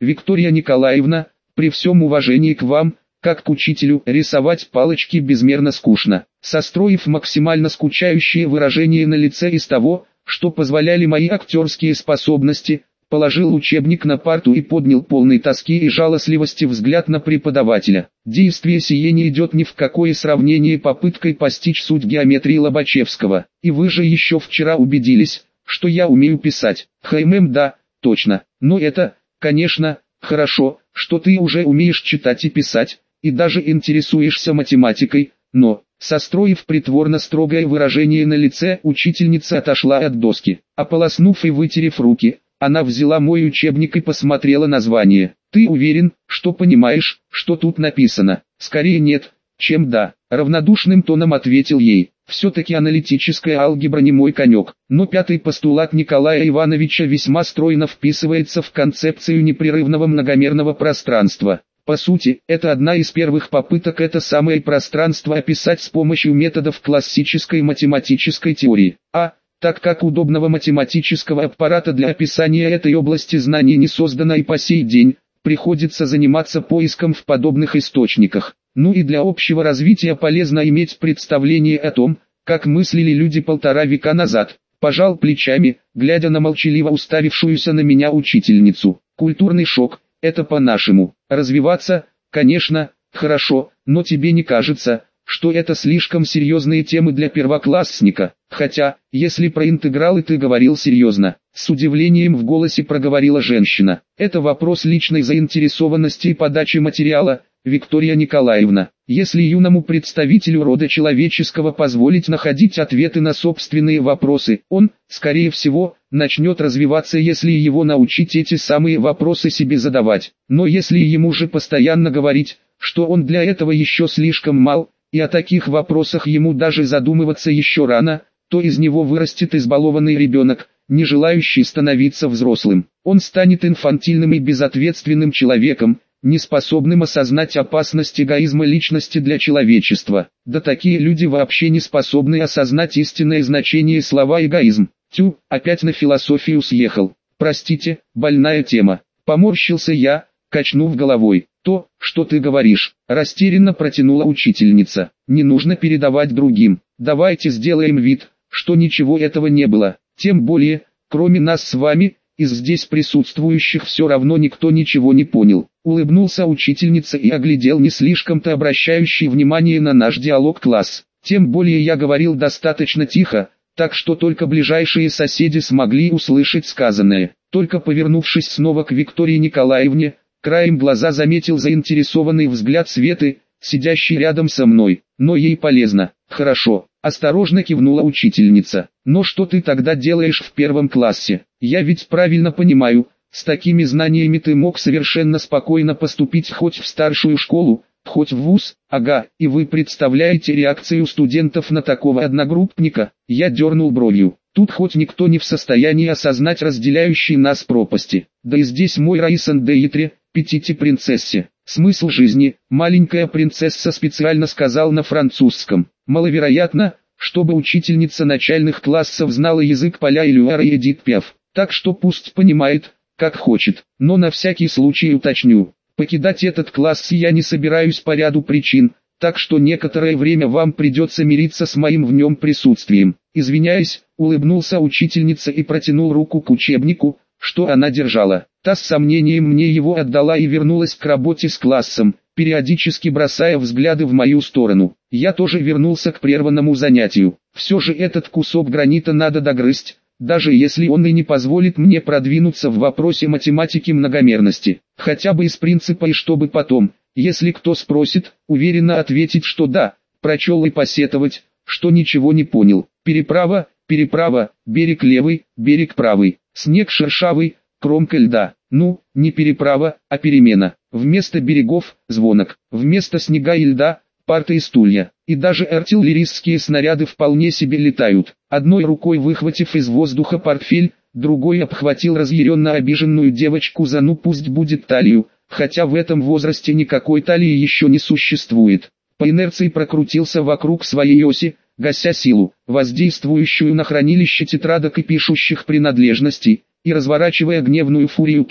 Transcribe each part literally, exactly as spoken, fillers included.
Виктория Николаевна, при всем уважении к вам, как к учителю, рисовать палочки безмерно скучно. Состроив максимально скучающее выражение на лице из того, что позволяли мои актерские способности, положил учебник на парту и поднял полный тоски и жалостливости взгляд на преподавателя. Действие сие не идет ни в какое сравнение попыткой постичь суть геометрии Лобачевского. И вы же еще вчера убедились, что я умею писать. Хм, да, точно. Но это, конечно, хорошо, что ты уже умеешь читать и писать, и даже интересуешься математикой, но, состроив притворно строгое выражение на лице, учительница отошла от доски. Ополоснув и вытерев руки, она взяла мой учебник и посмотрела название. «Ты уверен, что понимаешь, что тут написано?» «Скорее нет, чем да», — равнодушным тоном ответил ей. «Все-таки аналитическая алгебра не мой конек». Но пятый постулат Николая Ивановича весьма стройно вписывается в концепцию непрерывного многомерного пространства. По сути, это одна из первых попыток это самое пространство описать с помощью методов классической математической теории. А, так как удобного математического аппарата для описания этой области знаний не создано и по сей день, приходится заниматься поиском в подобных источниках. Ну и для общего развития полезно иметь представление о том, как мыслили люди полтора века назад. Пожал плечами, глядя на молчаливо уставившуюся на меня учительницу. Культурный шок. Это по-нашему. Развиваться, конечно, хорошо, но тебе не кажется, что это слишком серьезные темы для первоклассника? Хотя, если про интегралы ты говорил серьезно, с удивлением в голосе проговорила женщина. Это вопрос личной заинтересованности и подачи материала, Виктория Николаевна. Если юному представителю рода человеческого позволить находить ответы на собственные вопросы, он, скорее всего, начнет развиваться, если его научить эти самые вопросы себе задавать. Но если ему же постоянно говорить, что он для этого еще слишком мал, и о таких вопросах ему даже задумываться еще рано, то из него вырастет избалованный ребенок, не желающий становиться взрослым. Он станет инфантильным и безответственным человеком, неспособным осознать опасность эгоизма личности для человечества. Да такие люди вообще не способны осознать истинное значение слова «эгоизм». Тю, опять на философию съехал. Простите, больная тема. Поморщился я, качнув головой. То, что ты говоришь, растерянно протянула учительница. Не нужно передавать другим. Давайте сделаем вид, что ничего этого не было. Тем более, кроме нас с вами, из здесь присутствующих все равно никто ничего не понял. Улыбнулся учительница и оглядел не слишком-то обращающий внимание на наш диалог класс. Тем более я говорил достаточно тихо, так что только ближайшие соседи смогли услышать сказанное. Только повернувшись снова к Виктории Николаевне, краем глаза заметил заинтересованный взгляд Светы, сидящей рядом со мной. Но ей полезно. Хорошо, осторожно кивнула учительница. Но что ты тогда делаешь в первом классе? Я ведь правильно понимаю, с такими знаниями ты мог совершенно спокойно поступить хоть в старшую школу, хоть в вуз. Ага, и вы представляете реакцию студентов на такого одногруппника? Я дернул бровью. Тут хоть никто не в состоянии осознать разделяющие нас пропасти. Да и здесь мой Раисан Дейтре, Петите принцессе. Смысл жизни, маленькая принцесса специально сказал на французском. Маловероятно, чтобы учительница начальных классов знала язык Поля Элюара и Эдит Пиаф. Так что пусть понимает, как хочет. Но на всякий случай уточню. Покидать этот класс я не собираюсь по ряду причин, так что некоторое время вам придется мириться с моим в нем присутствием. Извиняясь, улыбнулся учительница и протянул руку к учебнику, что она держала. Та с сомнением мне его отдала и вернулась к работе с классом, периодически бросая взгляды в мою сторону. Я тоже вернулся к прерванному занятию. Все же этот кусок гранита надо догрызть, даже если он и не позволит мне продвинуться в вопросе математики многомерности. Хотя бы из принципа и чтобы потом, если кто спросит, уверенно ответить, что да, прочел и посетовать, что ничего не понял. Переправа, переправа, берег левый, берег правый, снег шершавый, кромка льда. Ну, не переправа, а перемена. Вместо берегов – звонок, вместо снега и льда – парты и стулья. И даже артиллерийские снаряды вполне себе летают. Одной рукой выхватив из воздуха портфель, другой обхватил разъяренно обиженную девочку за ну пусть будет талию, хотя в этом возрасте никакой талии еще не существует. По инерции прокрутился вокруг своей оси, гася силу, воздействующую на хранилище тетрадок и пишущих принадлежностей, и разворачивая гневную фурию так,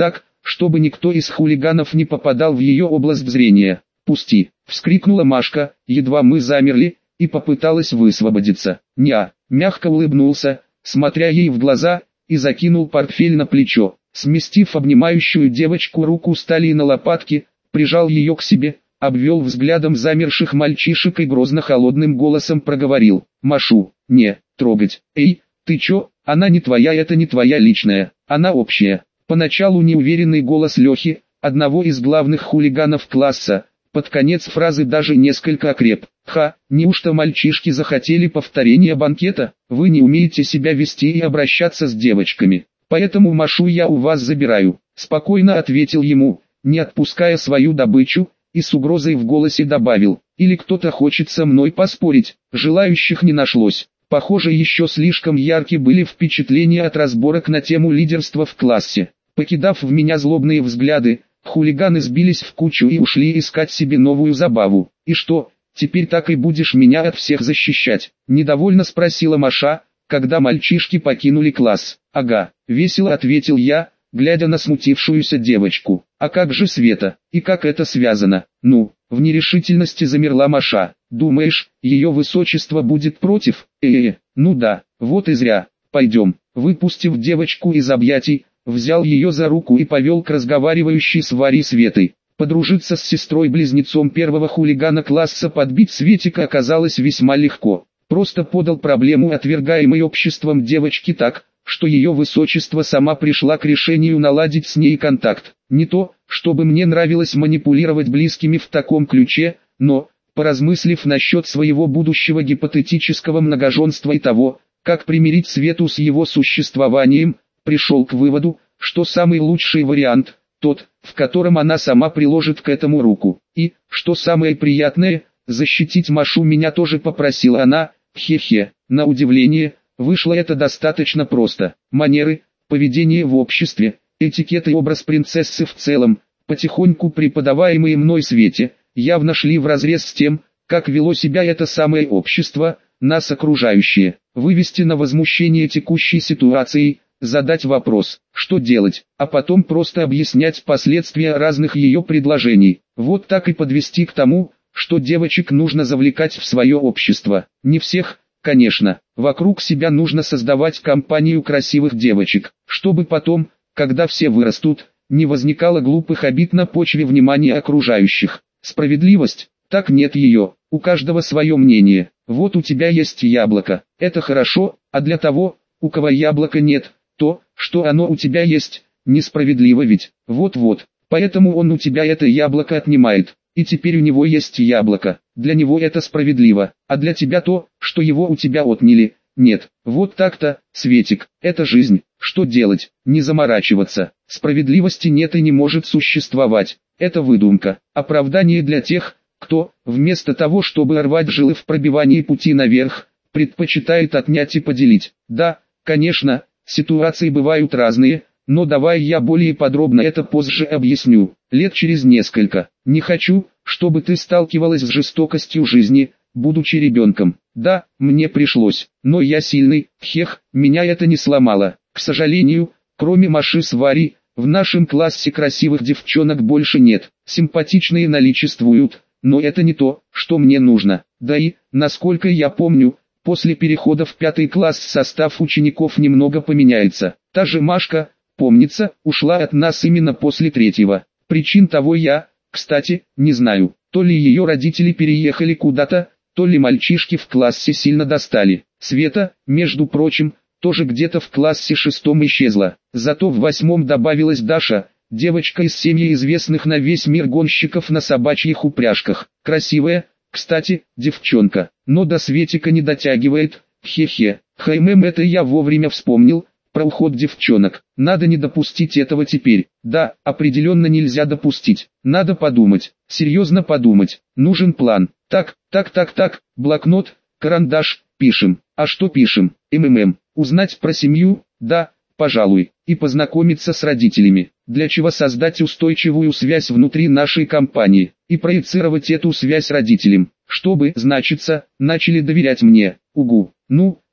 чтобы никто из хулиганов не попадал в ее область зрения. «Пусти!» — вскрикнула Машка, едва мы замерли, и попыталась высвободиться. «Неа!» — мягко улыбнулся, смотря ей в глаза, и закинул портфель на плечо. Сместив обнимающую девочку руку Стали на лопатки, прижал ее к себе, обвел взглядом замерших мальчишек и грозно-холодным голосом проговорил: «Машу, не трогать! Эй, ты чё? Она не твоя, это не твоя личная, она общая!» Поначалу неуверенный голос Лехи, одного из главных хулиганов класса, под конец фразы даже несколько окреп. «Ха, неужто мальчишки захотели повторения банкета? Вы не умеете себя вести и обращаться с девочками, поэтому Машу я у вас забираю», — спокойно ответил ему, не отпуская свою добычу, и с угрозой в голосе добавил: «Или кто-то хочет со мной поспорить?» Желающих не нашлось. Похоже, еще слишком ярки были впечатления от разборок на тему лидерства в классе. Покидав в меня злобные взгляды, хулиганы сбились в кучу и ушли искать себе новую забаву. «И что, теперь так и будешь меня от всех защищать?» — недовольно спросила Маша, когда мальчишки покинули класс. «Ага», — весело ответил я, глядя на смутившуюся девочку. «А как же Света? И как это связано?» «Ну?» — в нерешительности замерла Маша. «Думаешь, ее высочество будет против?» «Э-э, ну да, вот и зря. Пойдем». Выпустив девочку из объятий, взял ее за руку и повел к разговаривающей с Варей Светой. Подружиться с сестрой-близнецом первого хулигана класса подбить Светика оказалось весьма легко. Просто подал проблему отвергаемой обществом девочки так, что ее высочество сама пришла к решению наладить с ней контакт. Не то, чтобы мне нравилось манипулировать близкими в таком ключе, но, поразмыслив насчет своего будущего гипотетического многоженства и того, как примирить Свету с его существованием, пришел к выводу, что самый лучший вариант – тот, в котором она сама приложит к этому руку. И, что самое приятное, защитить Машу меня тоже попросила она, хе-хе. На удивление, вышло это достаточно просто. Манеры, поведение в обществе, этикет и образ принцессы в целом, потихоньку преподаваемые мной Свете, явно шли вразрез с тем, как вело себя это самое общество, нас окружающие. Вывести на возмущение текущей ситуацией, задать вопрос, что делать, а потом просто объяснять последствия разных ее предложений. Вот так и подвести к тому, что девочек нужно завлекать в свое общество. Не всех, конечно, вокруг себя нужно создавать компанию красивых девочек, чтобы потом, когда все вырастут, не возникало глупых обид на почве внимания окружающих. Справедливость? Так нет ее, у каждого свое мнение. Вот у тебя есть яблоко, это хорошо, а для того, у кого яблока нет, то, что оно у тебя есть, несправедливо ведь. Вот-вот, поэтому он у тебя это яблоко отнимает, и теперь у него есть яблоко. Для него это справедливо, а для тебя то, что его у тебя отняли, нет. Вот так-то, Светик, это жизнь. Что делать? Не заморачиваться. Справедливости нет и не может существовать. Это выдумка, оправдание для тех, кто, вместо того чтобы рвать жилы в пробивании пути наверх, предпочитает отнять и поделить. Да, конечно, ситуации бывают разные, но давай я более подробно это позже объясню, лет через несколько. Не хочу, чтобы ты сталкивалась с жестокостью жизни, будучи ребенком. Да, мне пришлось, но я сильный, хех, меня это не сломало. К сожалению, кроме Маши с Варей, в нашем классе красивых девчонок больше нет. Симпатичные наличествуют, но это не то, что мне нужно. Да и, насколько я помню, после перехода в пятый класс состав учеников немного поменяется. Та же Машка, помнится, ушла от нас именно после третьего. Причин того я, кстати, не знаю. То ли ее родители переехали куда-то, то ли мальчишки в классе сильно достали. Света, между прочим, тоже где-то в классе шестом исчезла. Зато в восьмом добавилась Даша, девочка из семьи известных на весь мир гонщиков на собачьих упряжках. Красивая, кстати, девчонка, но до Светика не дотягивает, хе-хе. Хаймем, это я вовремя вспомнил, про уход девчонок. Надо не допустить этого теперь. Да, определенно нельзя допустить. Надо подумать, серьезно подумать. Нужен план. Так, так, так, так, блокнот, карандаш, пишем. А что пишем? МММ. Узнать про семью, да, пожалуй, и познакомиться с родителями. Для чего создать устойчивую связь внутри нашей компании, и проецировать эту связь родителям, чтобы, значится, начали доверять мне. Угу. Ну,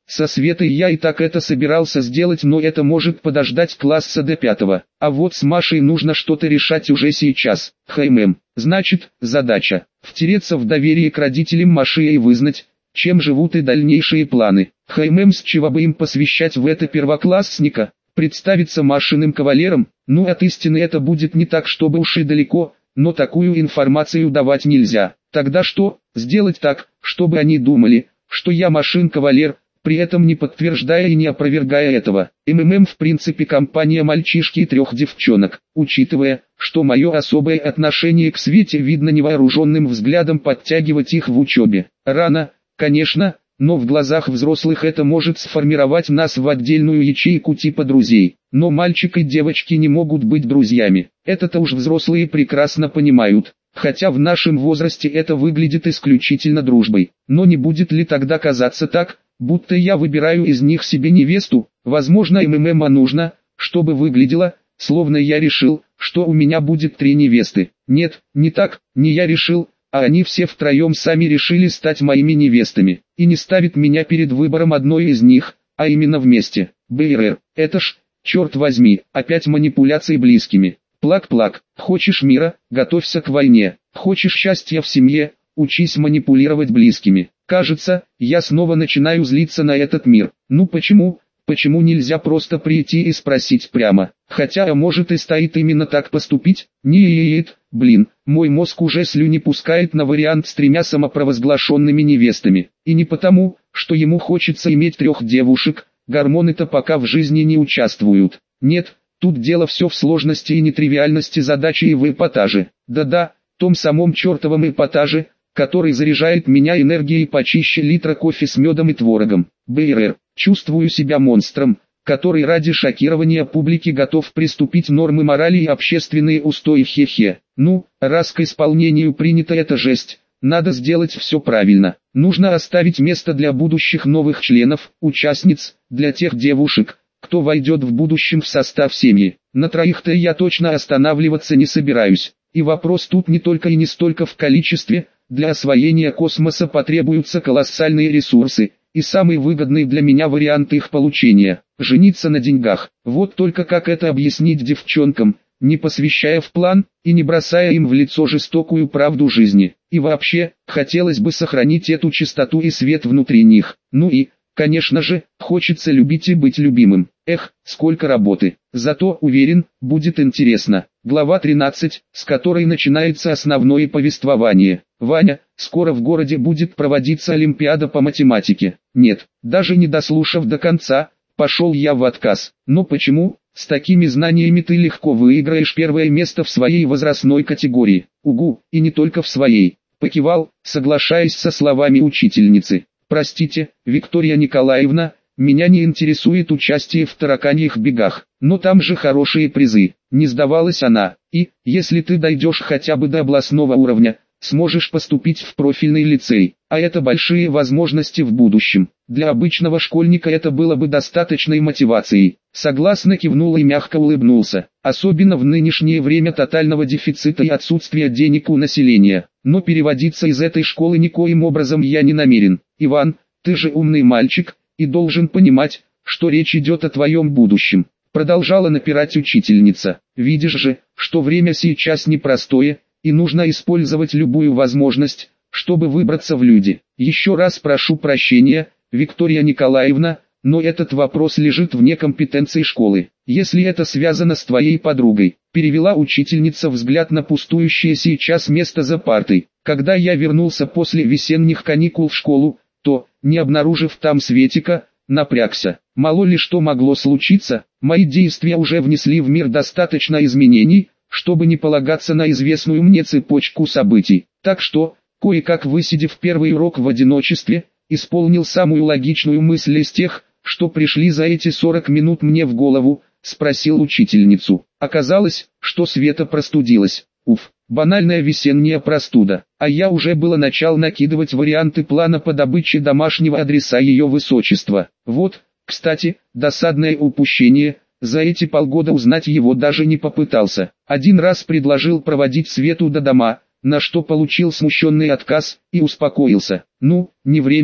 Со Светой я и так это собирался сделать, но это может подождать класса до пятого. А вот с Машей нужно что-то решать уже сейчас. Хм, значит, задача – втереться в доверие к родителям Маши и вызнать, чем живут и дальнейшие планы. Хм, с чего бы им посвящать в это первоклассника? Представиться Машиным кавалером? Ну, от истины это будет не так, чтобы уж и далеко, но такую информацию давать нельзя. Тогда что? Сделать так, чтобы они думали, что я Машин кавалер, при этом не подтверждая и не опровергая этого. МММ в принципе компания мальчишки и трех девчонок, учитывая, что мое особое отношение к Свете видно невооруженным взглядом, подтягивать их в учебе. Рано, конечно, но в глазах взрослых это может сформировать нас в отдельную ячейку типа друзей. Но мальчик и девочки не могут быть друзьями. Это-то уж взрослые прекрасно понимают. Хотя в нашем возрасте это выглядит исключительно дружбой. Но не будет ли тогда казаться так, будто я выбираю из них себе невесту? Возможно, МММа нужно, чтобы выглядело, словно я решил, что у меня будет три невесты. Нет, не так, не я решил, а они все втроем сами решили стать моими невестами. И не ставит меня перед выбором одной из них, а именно вместе. БРР, это ж, черт возьми, опять манипуляции близкими. Плак-плак, хочешь мира, готовься к войне, хочешь счастья в семье, учись манипулировать близкими. Кажется, я снова начинаю злиться на этот мир. Ну почему, почему нельзя просто прийти и спросить прямо? Хотя, а может и стоит именно так поступить? Нет, блин, мой мозг уже слюни пускает на вариант с тремя самопровозглашенными невестами. И не потому, что ему хочется иметь трех девушек, гормоны-то пока в жизни не участвуют. Нет. Тут дело все в сложности и нетривиальности задачи и в эпатаже. Да-да, том самом чертовом эпатаже, который заряжает меня энергией почище литра кофе с медом и творогом. БРР, чувствую себя монстром, который ради шокирования публики готов приступить нормы морали и общественные устои. Хе-хе. Ну, раз к исполнению принята эта жесть, надо сделать все правильно. Нужно оставить место для будущих новых членов, участниц, для тех девушек, кто войдет в будущем в состав семьи. На троих-то я точно останавливаться не собираюсь. И вопрос тут не только и не столько в количестве, для освоения космоса потребуются колоссальные ресурсы, и самый выгодный для меня вариант их получения – жениться на деньгах. Вот только как это объяснить девчонкам, не посвящая в план, и не бросая им в лицо жестокую правду жизни. И вообще, хотелось бы сохранить эту чистоту и свет внутри них. Ну и, конечно же, хочется любить и быть любимым. Эх, сколько работы. Зато, уверен, будет интересно. Глава тринадцать, с которой начинается основное повествование. Ваня, скоро в городе будет проводиться Олимпиада по математике. Нет, даже не дослушав до конца, пошел я в отказ. Но почему? С такими знаниями ты легко выиграешь первое место в своей возрастной категории. Угу, и не только в своей. Покивал, соглашаясь со словами учительницы. Простите, Виктория Николаевна, меня не интересует участие в тараканьих бегах, но там же хорошие призы. Не сдавалась она. И, если ты дойдешь хотя бы до областного уровня, сможешь поступить в профильный лицей, а это большие возможности в будущем. Для обычного школьника это было бы достаточной мотивацией. Согласно кивнул и мягко улыбнулся, особенно в нынешнее время тотального дефицита и отсутствия денег у населения. Но переводиться из этой школы никоим образом я не намерен. Иван, ты же умный мальчик, и должен понимать, что речь идет о твоем будущем. Продолжала напирать учительница. Видишь же, что время сейчас непростое, и нужно использовать любую возможность, чтобы выбраться в люди. Еще раз прошу прощения, Виктория Николаевна, но этот вопрос лежит вне компетенции школы. Если это связано с твоей подругой, перевела учительница взгляд на пустующее сейчас место за партой. Когда я вернулся после весенних каникул в школу, то, не обнаружив там Светика, напрягся. Мало ли что могло случиться, мои действия уже внесли в мир достаточно изменений, чтобы не полагаться на известную мне цепочку событий. Так что, кое-как высидев первый урок в одиночестве, исполнил самую логичную мысль из тех, что пришли за эти сорок минут мне в голову, спросил учительницу. Оказалось, что Света простудилась. Уф, банальная весенняя простуда. А я уже было начал накидывать варианты плана по добыче домашнего адреса ее высочества. Вот, кстати, досадное упущение. За эти полгода узнать его даже не попытался. Один раз предложил проводить Свету до дома, на что получил смущенный отказ, и успокоился. Ну, не время,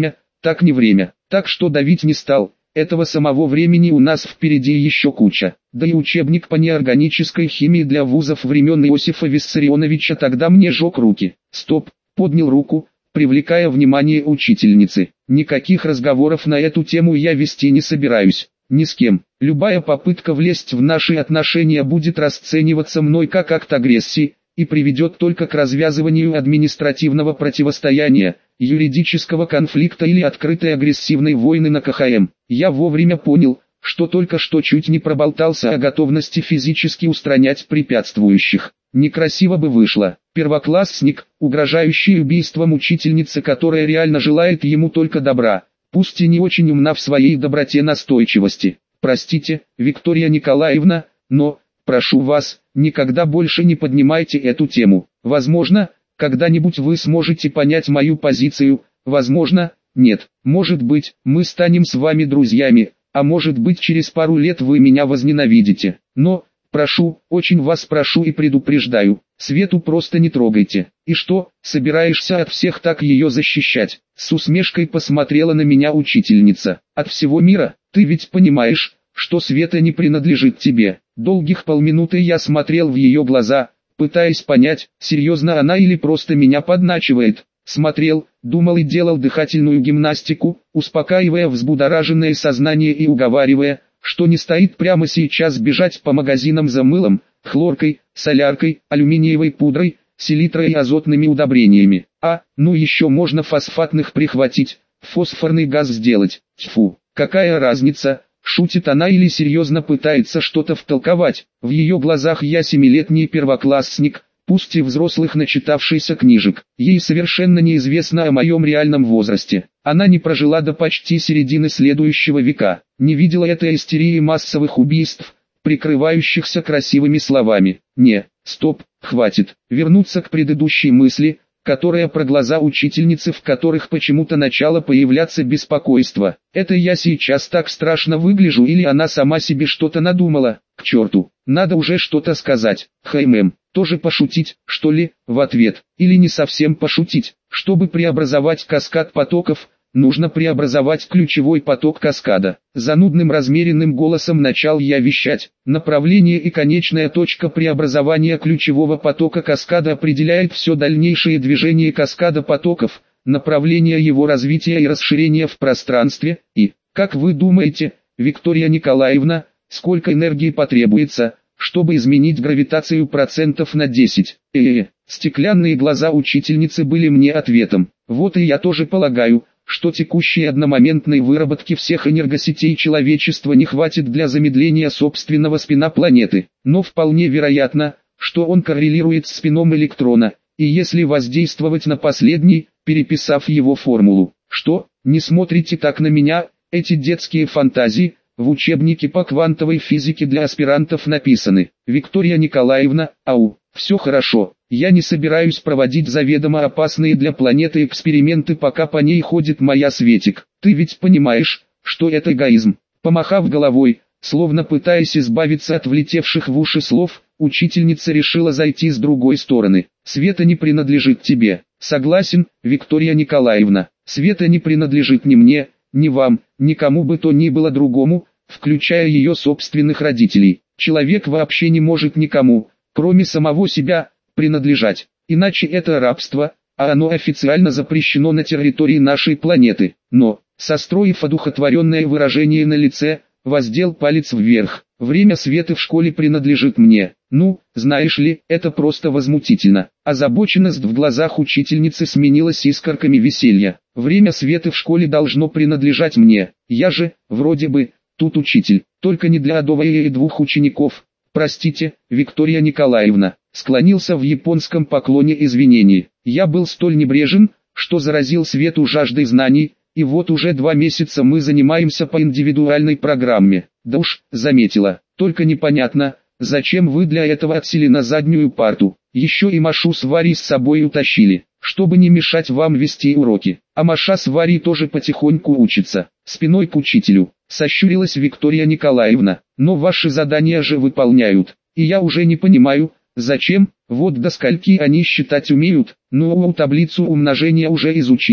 так не время. Так что давить не стал. Этого самого времени у нас впереди еще куча. Да и учебник по неорганической химии для вузов времен Иосифа Виссарионовича тогда мне жег руки. Стоп, поднял руку, привлекая внимание учительницы. Никаких разговоров на эту тему я вести не собираюсь. Ни с кем. Любая попытка влезть в наши отношения будет расцениваться мной как акт агрессии и приведет только к развязыванию административного противостояния, юридического конфликта или открытой агрессивной войны на ка ха эм. Я вовремя понял, что только что чуть не проболтался о готовности физически устранять препятствующих. Некрасиво бы вышло. Первоклассник, угрожающий убийством учительницы, которая реально желает ему только добра, пусть и не очень умна в своей доброте настойчивости. Простите, Виктория Николаевна, но, прошу вас, никогда больше не поднимайте эту тему. Возможно, когда-нибудь вы сможете понять мою позицию, возможно, нет. Может быть, мы станем с вами друзьями, а может быть через пару лет вы меня возненавидите. Но, прошу, очень вас прошу и предупреждаю, Свету просто не трогайте. И что, собираешься от всех так ее защищать? С усмешкой посмотрела на меня учительница. От всего мира? Ты ведь понимаешь, что Света не принадлежит тебе. Долгих полминуты я смотрел в ее глаза, пытаясь понять, серьезно она или просто меня подначивает. Смотрел, думал и делал дыхательную гимнастику, успокаивая взбудораженное сознание и уговаривая, что не стоит прямо сейчас бежать по магазинам за мылом, хлоркой, соляркой, алюминиевой пудрой, селитрой и азотными удобрениями. А, ну еще можно фосфатных прихватить, фосфорный газ сделать. Тьфу, какая разница, шутит она или серьезно пытается что-то втолковать. В ее глазах я семилетний первоклассник, пусть и взрослых начитавшийся книжек. Ей совершенно неизвестно о моем реальном возрасте. Она не прожила до почти середины следующего века, не видела этой истерии массовых убийств, прикрывающихся красивыми словами. Не, стоп, хватит. Вернуться к предыдущей мысли, которая про глаза учительницы, в которых почему-то начало появляться беспокойство. Это я сейчас так страшно выгляжу или она сама себе что-то надумала? К черту, надо уже что-то сказать. Хай мэм, тоже пошутить, что ли, в ответ? Или не совсем пошутить? Чтобы преобразовать каскад потоков, нужно преобразовать ключевой поток каскада. Занудным размеренным голосом начал я вещать. Направление и конечная точка преобразования ключевого потока каскада определяет все дальнейшее движение каскада потоков, направление его развития и расширения в пространстве. И, как вы думаете, Виктория Николаевна, сколько энергии потребуется, чтобы изменить гравитацию процентов на десять? Э-э-э. Стеклянные глаза учительницы были мне ответом. Вот и я тоже полагаю, что текущей одномоментной выработки всех энергосетей человечества не хватит для замедления собственного спина планеты. Но вполне вероятно, что он коррелирует с спином электрона, и если воздействовать на последний, переписав его формулу. Что, не смотрите так на меня, эти детские фантазии, в учебнике по квантовой физике для аспирантов написаны. Виктория Николаевна, ау, все хорошо. Я не собираюсь проводить заведомо опасные для планеты эксперименты, пока по ней ходит моя Светик. Ты ведь понимаешь, что это эгоизм. Помахав головой, словно пытаясь избавиться от влетевших в уши слов, учительница решила зайти с другой стороны. Света не принадлежит тебе. Согласен, Виктория Николаевна. Света не принадлежит ни мне, ни вам, никому бы то ни было другому, включая ее собственных родителей. Человек вообще не может никому, кроме самого себя, принадлежать. Иначе это рабство, а оно официально запрещено на территории нашей планеты. Но, состроив одухотворенное выражение на лице, воздел палец вверх. Время Светы в школе принадлежит мне. Ну, знаешь ли, это просто возмутительно. Озабоченность в глазах учительницы сменилась искорками веселья. Время Светы в школе должно принадлежать мне. Я же, вроде бы, тут учитель, только не для Адовая и двух учеников. Простите, Виктория Николаевна. Склонился в японском поклоне извинений. Я был столь небрежен, что заразил Свету жаждой знаний, и вот уже два месяца мы занимаемся по индивидуальной программе. Да уж, заметила, только непонятно, зачем вы для этого отсели на заднюю парту. Еще и Машу с Варей с собой утащили, чтобы не мешать вам вести уроки. А Маша с Варей тоже потихоньку учится, спиной к учителю. Сощурилась Виктория Николаевна, но ваши задания же выполняют, и я уже не понимаю, зачем, вот до скольки они считать умеют, ну таблицу умножения уже изучили,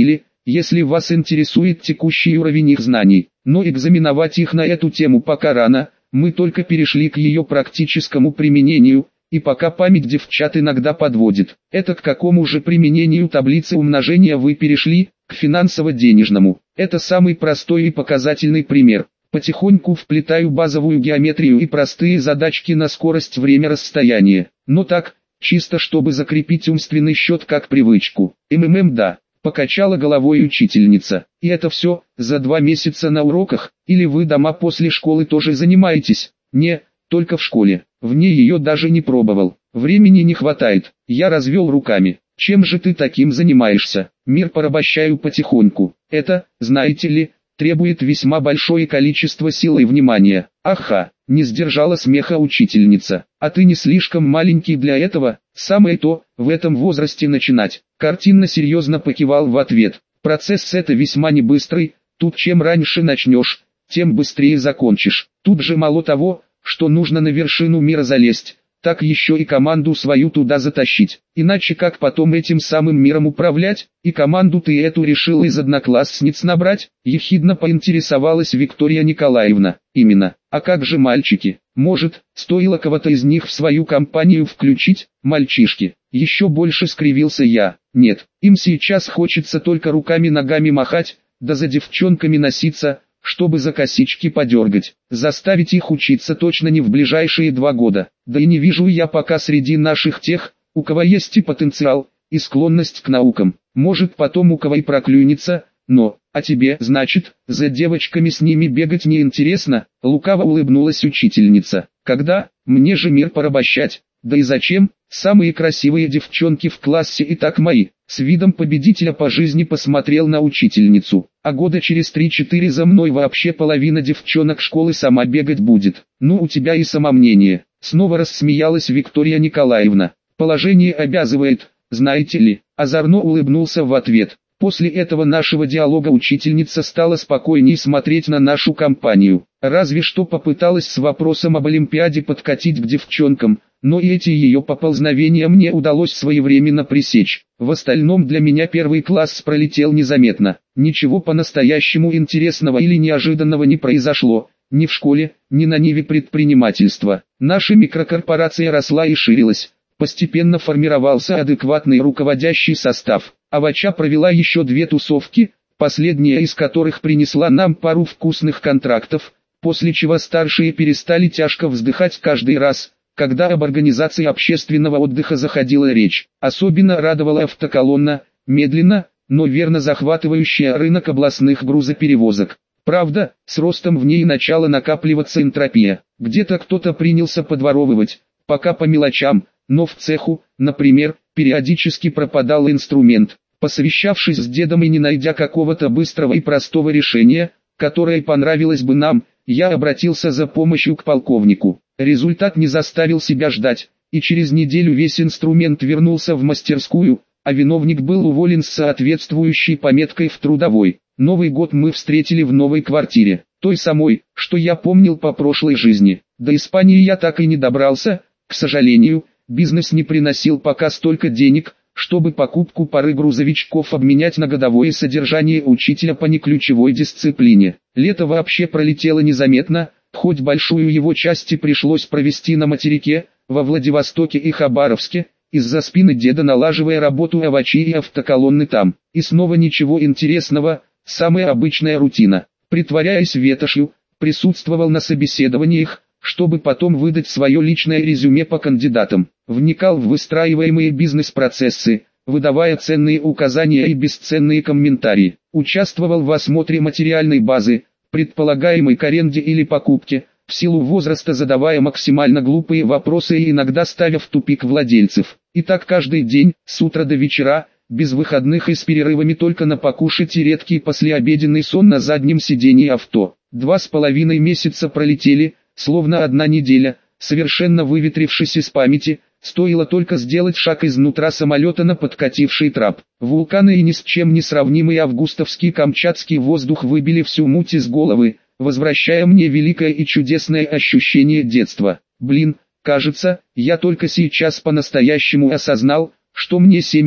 если вас интересует текущий уровень их знаний. Но экзаменовать их на эту тему пока рано, мы только перешли к ее практическому применению, и пока память девчат иногда подводит. Это к какому же применению таблицы умножения вы перешли? К финансово-денежному. Это самый простой и показательный пример. Потихоньку вплетаю базовую геометрию и простые задачки на скорость, время, расстояние. Но так, чисто чтобы закрепить умственный счет как привычку. МММ да, покачала головой учительница. И это все, за два месяца на уроках, или вы дома после школы тоже занимаетесь? Не, только в школе. Вне ее даже не пробовал. Времени не хватает. Я развел руками. Чем же ты таким занимаешься? Мир порабощаю потихоньку. Это, знаете ли, требует весьма большое количество сил и внимания. Аха, не сдержала смеха учительница. А ты не слишком маленький для этого? Самое то, в этом возрасте начинать. Картинно серьезно покивал в ответ. Процесс это весьма не быстрый, тут чем раньше начнешь, тем быстрее закончишь. Тут же мало того, что нужно на вершину мира залезть, так еще и команду свою туда затащить. Иначе как потом этим самым миром управлять? И команду ты эту решила из одноклассниц набрать? Ехидно поинтересовалась Виктория Николаевна. Именно. А как же мальчики? Может, стоило кого-то из них в свою компанию включить? Мальчишки. Еще больше скривился я. Нет, им сейчас хочется только руками-ногами махать, да за девчонками носиться, чтобы за косички подергать. Заставить их учиться точно не в ближайшие два года. Да и не вижу я пока среди наших тех, у кого есть и потенциал, и склонность к наукам. Может потом у кого и проклюнется, но, а тебе, значит, за девочками с ними бегать не интересно? Лукаво улыбнулась учительница. Когда? Мне же мир порабощать. Да и зачем? Самые красивые девчонки в классе и так мои. С видом победителя по жизни посмотрел на учительницу. А года через три-четыре за мной вообще половина девчонок школы сама бегать будет. Ну у тебя и самомнение. Снова рассмеялась Виктория Николаевна. Положение обязывает, знаете ли. Озорно улыбнулся в ответ. После этого нашего диалога учительница стала спокойнее смотреть на нашу компанию. Разве что попыталась с вопросом об Олимпиаде подкатить к девчонкам, но и эти ее поползновения мне удалось своевременно пресечь. В остальном для меня первый класс пролетел незаметно. Ничего по-настоящему интересного или неожиданного не произошло, ни в школе, ни на ниве предпринимательства. Наша микрокорпорация росла и ширилась. Постепенно формировался адекватный руководящий состав. Авача провела еще две тусовки, последняя из которых принесла нам пару вкусных контрактов, после чего старшие перестали тяжко вздыхать каждый раз, когда об организации общественного отдыха заходила речь. Особенно радовала автоколонна, медленно, но верно захватывающая рынок областных грузоперевозок. Правда, с ростом в ней начала накапливаться энтропия. Где-то кто-то принялся подворовывать, пока по мелочам, но в цеху, например, периодически пропадал инструмент. Посовещавшись с дедом и не найдя какого-то быстрого и простого решения, которое понравилось бы нам, я обратился за помощью к полковнику. Результат не заставил себя ждать, и через неделю весь инструмент вернулся в мастерскую, а виновник был уволен с соответствующей пометкой в трудовой. Новый год мы встретили в новой квартире, той самой, что я помнил по прошлой жизни. До Испании я так и не добрался, к сожалению, бизнес не приносил пока столько денег, чтобы покупку пары грузовичков обменять на годовое содержание учителя по неключевой дисциплине. Лето вообще пролетело незаметно, хоть большую его часть пришлось провести на материке, во Владивостоке и Хабаровске, из-за спины деда налаживая работу авачи и автоколонны там. И снова ничего интересного, самая обычная рутина. Притворяясь ветошью, присутствовал на собеседованиях, чтобы потом выдать свое личное резюме по кандидатам. Вникал в выстраиваемые бизнес-процессы, выдавая ценные указания и бесценные комментарии. Участвовал в осмотре материальной базы, предполагаемой к аренде или покупке, в силу возраста задавая максимально глупые вопросы и иногда ставя в тупик владельцев. И так каждый день, с утра до вечера, без выходных и с перерывами только на покушать и редкий послеобеденный сон на заднем сидении авто. Два с половиной месяца пролетели, словно одна неделя, совершенно выветрившись из памяти, стоило только сделать шаг изнутра самолета на подкативший трап. Вулканы и ни с чем не сравнимый августовский камчатский воздух выбили всю муть из головы, возвращая мне великое и чудесное ощущение детства. Блин, кажется, я только сейчас по-настоящему осознал, что мне семь лет.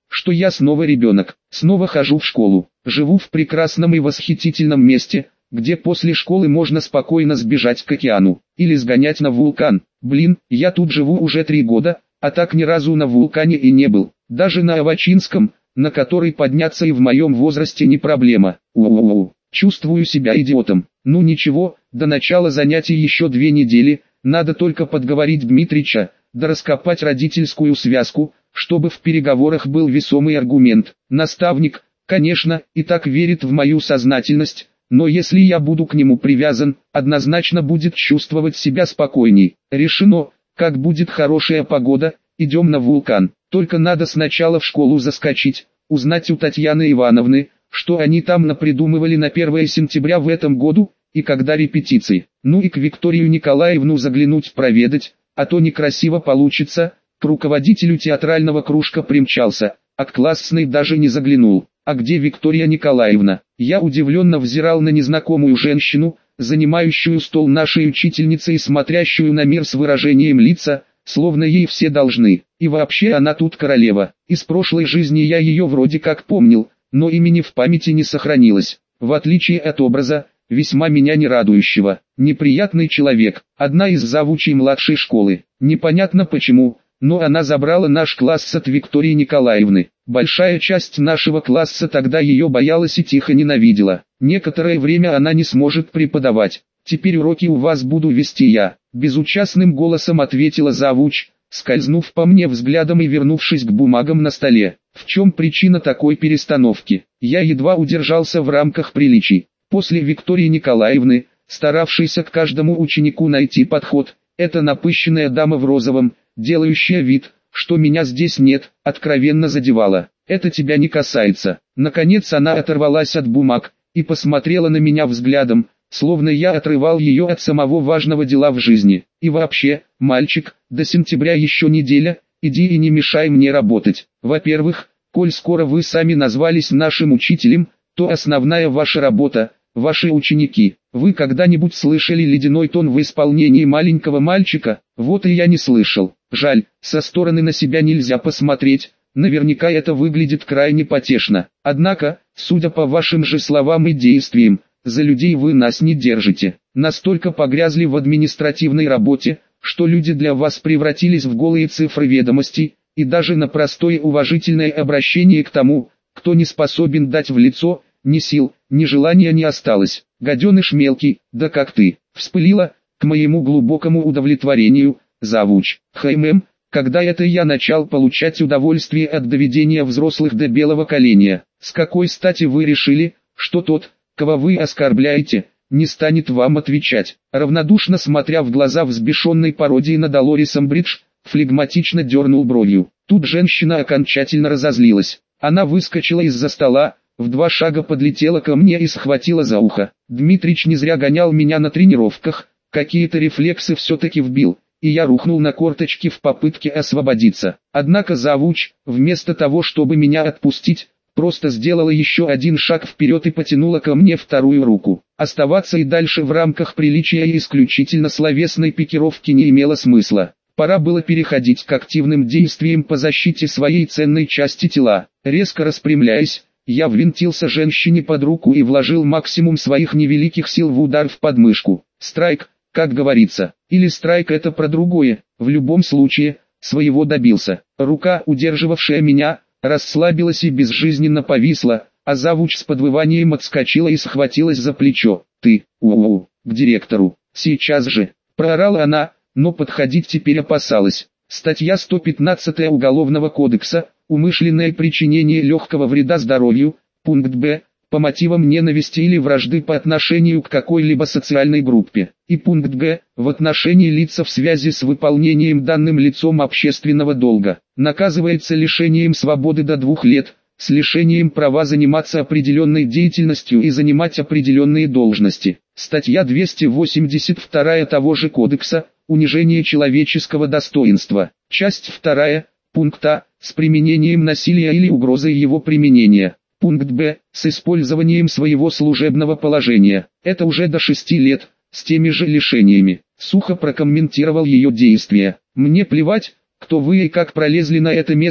что я снова ребенок, снова хожу в школу, живу в прекрасном и восхитительном месте, где после школы можно спокойно сбежать к океану, или сгонять на вулкан. Блин, я тут живу уже три года, а так ни разу на вулкане и не был, даже на Авачинском, на который подняться и в моем возрасте не проблема. У-у-у, чувствую себя идиотом. Ну ничего, до начала занятий еще две недели, надо только подговорить Дмитрича, да раскопать родительскую связку, чтобы в переговорах был весомый аргумент. Наставник, конечно, и так верит в мою сознательность, но если я буду к нему привязан, однозначно будет чувствовать себя спокойней. Решено, как будет хорошая погода, идем на вулкан. Только надо сначала в школу заскочить, узнать у Татьяны Ивановны, что они там напридумывали на первое сентября в этом году, и когда репетиции. Ну и к Викторию Николаевну заглянуть проведать, а то некрасиво получится. К руководителю театрального кружка примчался, а к классной даже не заглянул. А где Виктория Николаевна? Я удивленно взирал на незнакомую женщину, занимающую стол нашей учительницы и смотрящую на мир с выражением лица, словно ей все должны. И вообще она тут королева. Из прошлой жизни я ее вроде как помнил, но имени в памяти не сохранилось. В отличие от образа, весьма меня не радующего. Неприятный человек, одна из завучей младшей школы. Непонятно почему, но она забрала наш класс от Виктории Николаевны. Большая часть нашего класса тогда ее боялась и тихо ненавидела. Некоторое время она не сможет преподавать. Теперь уроки у вас буду вести я. Безучастным голосом ответила завуч, скользнув по мне взглядом и вернувшись к бумагам на столе. В чем причина такой перестановки? Я едва удержался в рамках приличий. После Виктории Николаевны, старавшейся к каждому ученику найти подход, эта напыщенная дама в розовом, делающая вид, что меня здесь нет, откровенно задевала. Это тебя не касается. Наконец она оторвалась от бумаг и посмотрела на меня взглядом, словно я отрывал ее от самого важного дела в жизни. И вообще, мальчик, до сентября еще неделя, иди и не мешай мне работать. Во-первых, коль скоро вы сами назвались нашим учителем, то основная ваша работа – ваши ученики. Вы когда-нибудь слышали ледяной тон в исполнении маленького мальчика? Вот и я не слышал. Жаль, со стороны на себя нельзя посмотреть, наверняка это выглядит крайне потешно. Однако, судя по вашим же словам и действиям, за людей вы нас не держите. Настолько погрязли в административной работе, что люди для вас превратились в голые цифры ведомостей, и даже на простое уважительное обращение к тому, кто не способен дать в лицо, ни сил, ни желания не осталось. Гаденыш мелкий, да как ты, вспылила, к моему глубокому удовлетворению, завуч. Хм, когда это я начал получать удовольствие от доведения взрослых до белого коленя? С какой стати вы решили, что тот, кого вы оскорбляете, не станет вам отвечать? Равнодушно смотря в глаза взбешенной пародии на Долорес Амбридж, флегматично дернул бровью. Тут женщина окончательно разозлилась. Она выскочила из-за стола, в два шага подлетела ко мне и схватила за ухо. Дмитрич не зря гонял меня на тренировках, какие-то рефлексы все-таки вбил, и я рухнул на корточки в попытке освободиться. Однако завуч, вместо того чтобы меня отпустить, просто сделала еще один шаг вперед и потянула ко мне вторую руку. Оставаться и дальше в рамках приличия и исключительно словесной пикировки не имело смысла. Пора было переходить к активным действиям по защите своей ценной части тела. Резко распрямляясь, я ввинтился женщине под руку и вложил максимум своих невеликих сил в удар в подмышку. Страйк, как говорится, или страйк это про другое, в любом случае, своего добился. Рука, удерживавшая меня, расслабилась и безжизненно повисла, а завуч с подвыванием отскочила и схватилась за плечо. «Ты, у-у, к директору, сейчас же!» – проорала она, но подходить теперь опасалась. Статья сто пятнадцать Уголовного кодекса, умышленное причинение легкого вреда здоровью, пункт Б, по мотивам ненависти или вражды по отношению к какой-либо социальной группе, и пункт Г, в отношении лица в связи с выполнением данным лицом общественного долга, наказывается лишением свободы до двух лет, с лишением права заниматься определенной деятельностью и занимать определенные должности. Статья двести восемьдесят два того же кодекса, унижение человеческого достоинства, часть вторая, пункт А, с применением насилия или угрозой его применения. Пункт Б, с использованием своего служебного положения. Это уже до шести лет, с теми же лишениями. Сухо прокомментировал ее действия. Мне плевать, кто вы и как пролезли на это место,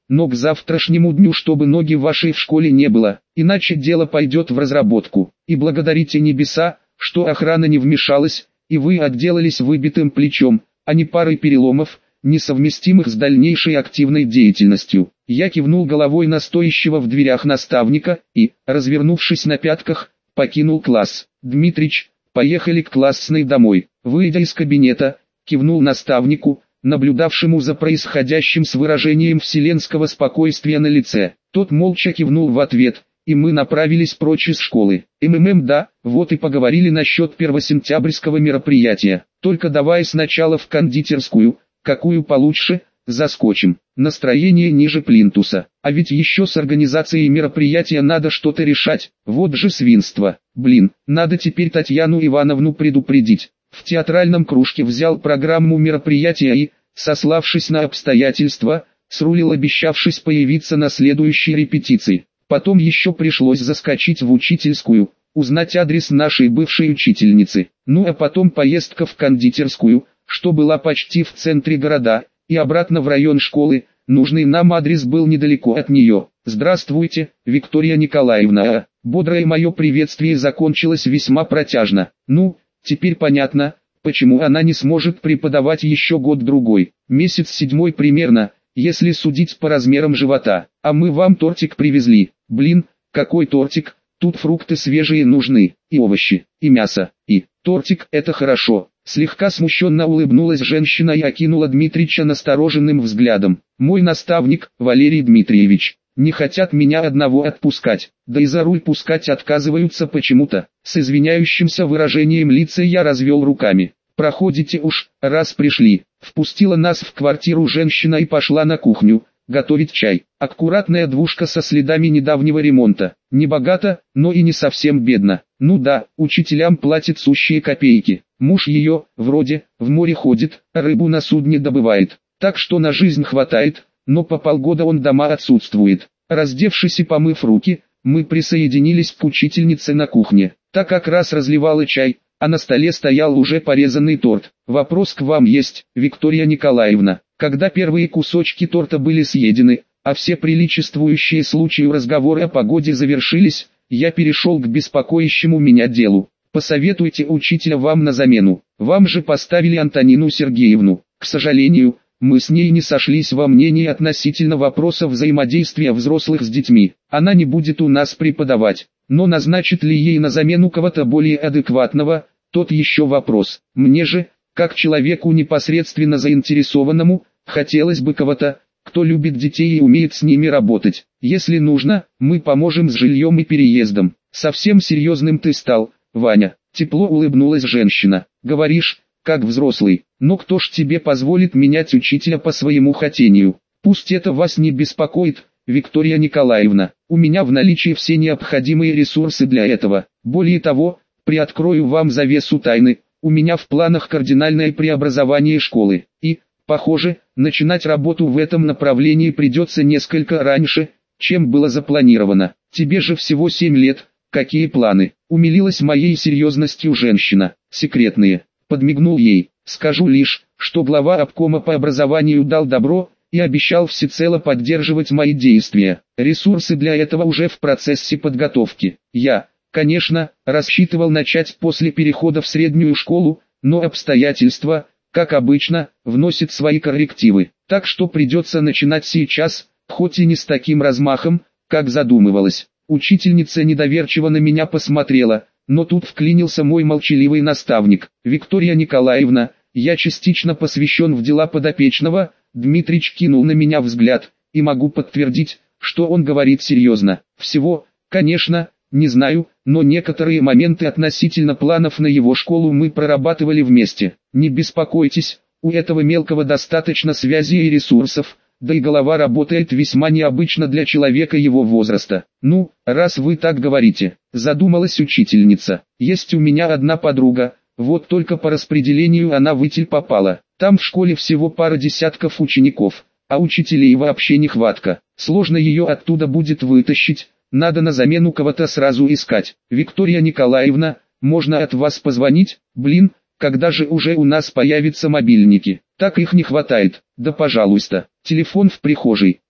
но к завтрашнему дню чтобы ноги вашей в школе не было, иначе дело пойдет в разработку. И благодарите небеса, что охрана не вмешалась, и вы отделались выбитым плечом, а не парой переломов, несовместимых с дальнейшей активной деятельностью. Я кивнул головой на стоящего в дверях наставника и, развернувшись на пятках, покинул класс. «Дмитрич, поехали к классной домой». Выйдя из кабинета, кивнул наставнику, наблюдавшему за происходящим с выражением вселенского спокойствия на лице. Тот молча кивнул в ответ, и мы направились прочь из школы. МММ да, вот и поговорили насчет первосентябрьского мероприятия. Только давай сначала в кондитерскую, какую получше, заскочим. Настроение ниже плинтуса. А ведь еще с организацией мероприятия надо что-то решать. Вот же свинство. Блин, надо теперь Татьяну Ивановну предупредить. В театральном кружке взял программу мероприятия и, сославшись на обстоятельства, срулил, обещавшись появиться на следующей репетиции. Потом еще пришлось заскочить в учительскую, узнать адрес нашей бывшей учительницы. Ну а потом поездка в кондитерскую, что была почти в центре города, и обратно в район школы. Нужный нам адрес был недалеко от нее. «Здравствуйте, Виктория Николаевна». Бодрое мое приветствие закончилось весьма протяжно. Ну, теперь понятно, почему она не сможет преподавать еще год-другой. Месяц седьмой примерно, если судить по размерам живота. А мы вам тортик привезли. Блин, какой тортик? Тут фрукты свежие нужны, и овощи, и мясо, и тортик, это хорошо. Слегка смущенно улыбнулась женщина и окинула Дмитрича настороженным взглядом. Мой наставник, Валерий Дмитриевич, не хотят меня одного отпускать, да и за руль пускать отказываются почему-то. С извиняющимся выражением лица я развел руками. Проходите уж, раз пришли. Впустила нас в квартиру женщина и пошла на кухню готовить чай. Аккуратная двушка со следами недавнего ремонта. Не богато, но и не совсем бедно. Ну да, учителям платят сущие копейки. Муж ее, вроде, в море ходит, рыбу на судне добывает. Так что на жизнь хватает, но по полгода он дома отсутствует. Раздевшись и помыв руки, мы присоединились к учительнице на кухне. Та как раз разливала чай, а на столе стоял уже порезанный торт. Вопрос к вам есть, Виктория Николаевна. Когда первые кусочки торта были съедены, а все приличествующие случаю разговоры о погоде завершились, я перешел к беспокоящему меня делу. Посоветуйте учителя вам на замену. Вам же поставили Антонину Сергеевну. К сожалению, мы с ней не сошлись во мнении относительно вопроса взаимодействия взрослых с детьми. Она не будет у нас преподавать, но назначит ли ей на замену кого-то более адекватного, тот еще вопрос. Мне же, как человеку непосредственно заинтересованному, хотелось бы кого-то, кто любит детей и умеет с ними работать. Если нужно, мы поможем с жильем и переездом. Совсем серьезным ты стал, Ваня. Тепло улыбнулась женщина. Говоришь, как взрослый, но кто ж тебе позволит менять учителя по своему хотению? Пусть это вас не беспокоит, Виктория Николаевна. У меня в наличии все необходимые ресурсы для этого. Более того, приоткрою вам завесу тайны. У меня в планах кардинальное преобразование школы, и, похоже, начинать работу в этом направлении придется несколько раньше, чем было запланировано. Тебе же всего семь лет, какие планы? Умилилась моей серьезностью женщина. Секретные. Подмигнул ей. Скажу лишь, что глава обкома по образованию дал добро и обещал всецело поддерживать мои действия. Ресурсы для этого уже в процессе подготовки. Я, конечно, рассчитывал начать после перехода в среднюю школу, но обстоятельства, как обычно, вносят свои коррективы. Так что придется начинать сейчас, хоть и не с таким размахом, как задумывалось. Учительница недоверчиво на меня посмотрела, но тут вклинился мой молчаливый наставник. Виктория Николаевна, я частично посвящен в дела подопечного. Дмитрич кинул на меня взгляд, и могу подтвердить, что он говорит серьезно. Всего, конечно, не знаю, но некоторые моменты относительно планов на его школу мы прорабатывали вместе. Не беспокойтесь, у этого мелкого достаточно связей и ресурсов, да и голова работает весьма необычно для человека его возраста. Ну, раз вы так говорите, задумалась учительница. Есть у меня одна подруга, вот только по распределению она в Итиль попала. Там в школе всего пара десятков учеников, а учителей вообще нехватка. Сложно ее оттуда будет вытащить, надо на замену кого-то сразу искать. Виктория Николаевна, можно от вас позвонить? Блин, когда же уже у нас появятся мобильники? Так их не хватает. Да пожалуйста. Телефон в прихожей.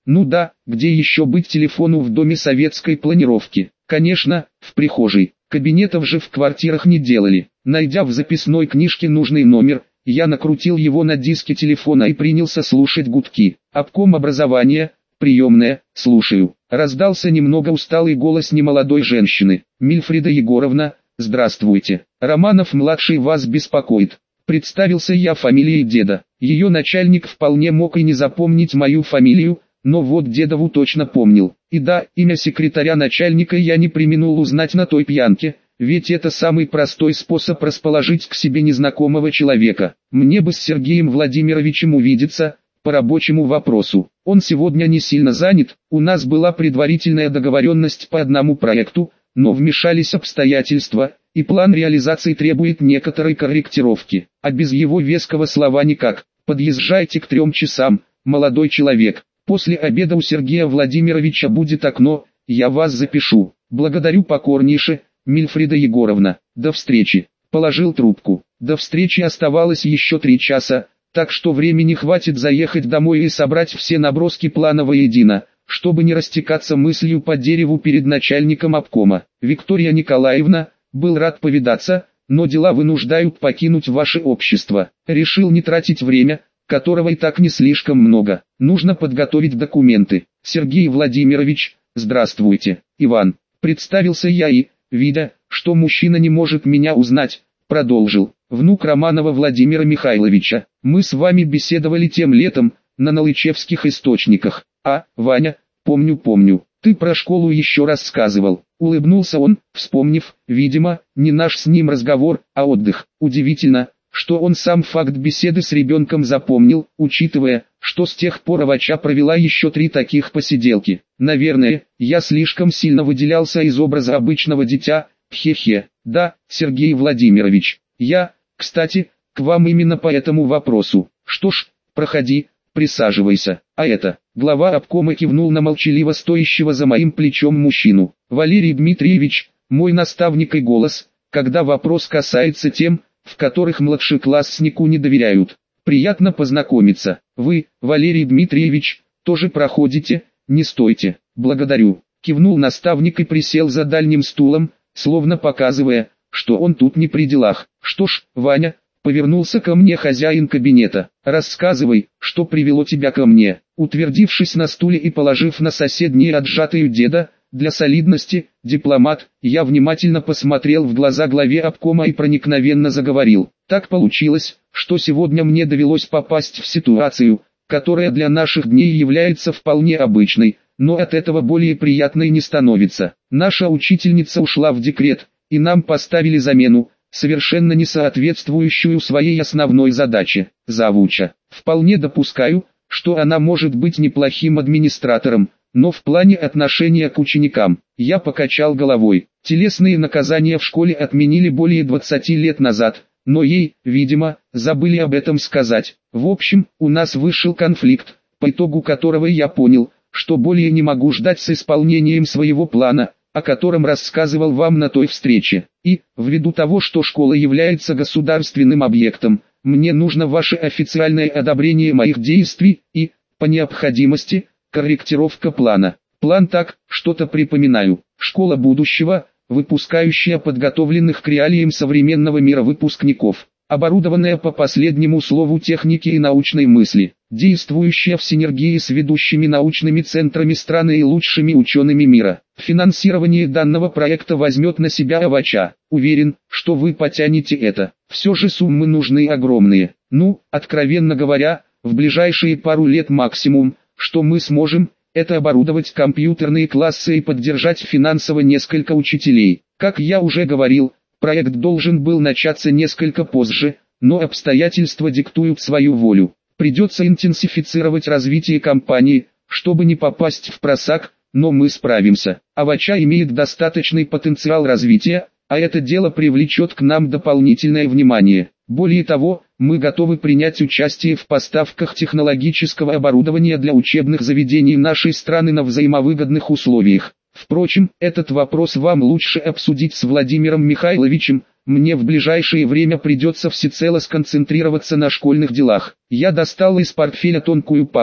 Ну да, где еще быть телефону в доме советской планировки? Конечно, в прихожей. Кабинетов же в квартирах не делали. Найдя в записной книжке нужный номер, я накрутил его на диске телефона и принялся слушать гудки. Обком образования, приемная, слушаю. Раздался немного усталый голос немолодой женщины. Мильфрида Егоровна, здравствуйте. Романов-младший вас беспокоит. Представился я фамилией деда. Ее начальник вполне мог и не запомнить мою фамилию, но вот дедову точно помнил. И да, имя секретаря начальника я не преминул узнать на той пьянке, ведь это самый простой способ расположить к себе незнакомого человека. Мне бы с Сергеем Владимировичем увидеться, по рабочему вопросу. Он сегодня не сильно занят, у нас была предварительная договоренность по одному проекту, но вмешались обстоятельства, и план реализации требует некоторой корректировки, а без его веского слова никак. Подъезжайте к трем часам, молодой человек. После обеда у Сергея Владимировича будет окно, я вас запишу. Благодарю покорнейше, Мильфрида Егоровна. До встречи. Положил трубку. До встречи оставалось еще три часа, так что времени хватит заехать домой и собрать все наброски плана воедино, чтобы не растекаться мыслью по дереву перед начальником обкома. Виктория Николаевна, был рад повидаться, но дела вынуждают покинуть ваше общество. Решил не тратить время, которого и так не слишком много. Нужно подготовить документы. Сергей Владимирович, здравствуйте. Иван, представился я и, видя, что мужчина не может меня узнать, продолжил. Внук Романова Владимира Михайловича. Мы с вами беседовали тем летом, на Налычевских источниках. А, Ваня, помню, помню. Ты про школу еще рассказывал. Улыбнулся он, вспомнив, видимо, не наш с ним разговор, а отдых. Удивительно, что он сам факт беседы с ребенком запомнил, учитывая, что с тех пор Авача провела еще три таких посиделки. Наверное, я слишком сильно выделялся из образа обычного дитя, хе-хе. Да, Сергей Владимирович, я, кстати, к вам именно по этому вопросу. Что ж, проходи, присаживайся. А это, глава обкома кивнул на молчаливо стоящего за моим плечом мужчину. Валерий Дмитриевич, мой наставник и голос, когда вопрос касается тем, в которых младшекласснику не доверяют. Приятно познакомиться. Вы, Валерий Дмитриевич, тоже проходите, не стойте. Благодарю. Кивнул наставник и присел за дальним стулом, словно показывая, что он тут не при делах. Что ж, Ваня, повернулся ко мне хозяин кабинета. Рассказывай, что привело тебя ко мне. Утвердившись на стуле и положив на соседние отжатые деда, для солидности, дипломат, я внимательно посмотрел в глаза главе обкома и проникновенно заговорил. Так получилось, что сегодня мне довелось попасть в ситуацию, которая для наших дней является вполне обычной, но от этого более приятной не становится. Наша учительница ушла в декрет, и нам поставили замену, совершенно не соответствующую своей основной задаче, завуча. Вполне допускаю, что она может быть неплохим администратором, но в плане отношения к ученикам, я покачал головой. Телесные наказания в школе отменили более двадцати лет назад, но ей, видимо, забыли об этом сказать. В общем, у нас вышел конфликт, по итогу которого я понял, что более не могу ждать с исполнением своего плана, о котором рассказывал вам на той встрече. И, ввиду того, что школа является государственным объектом, мне нужно ваше официальное одобрение моих действий и, по необходимости, корректировка плана. План так, что-то припоминаю. Школа будущего, выпускающая подготовленных к реалиям современного мира выпускников, оборудованная по последнему слову техники и научной мысли, действующая в синергии с ведущими научными центрами страны и лучшими учеными мира. Финансирование данного проекта возьмет на себя Авача. Уверен, что вы потянете это. Все же суммы нужны огромные. Ну, откровенно говоря, в ближайшие пару лет максимум, что мы сможем, это оборудовать компьютерные классы и поддержать финансово несколько учителей. Как я уже говорил, проект должен был начаться несколько позже, но обстоятельства диктуют свою волю. Придется интенсифицировать развитие компании, чтобы не попасть в просак, но мы справимся. Авача имеет достаточный потенциал развития, а это дело привлечет к нам дополнительное внимание. Более того, мы готовы принять участие в поставках технологического оборудования для учебных заведений нашей страны на взаимовыгодных условиях. Впрочем, этот вопрос вам лучше обсудить с Владимиром Михайловичем. Мне в ближайшее время придется всецело сконцентрироваться на школьных делах. Я достал из портфеля тонкую папку,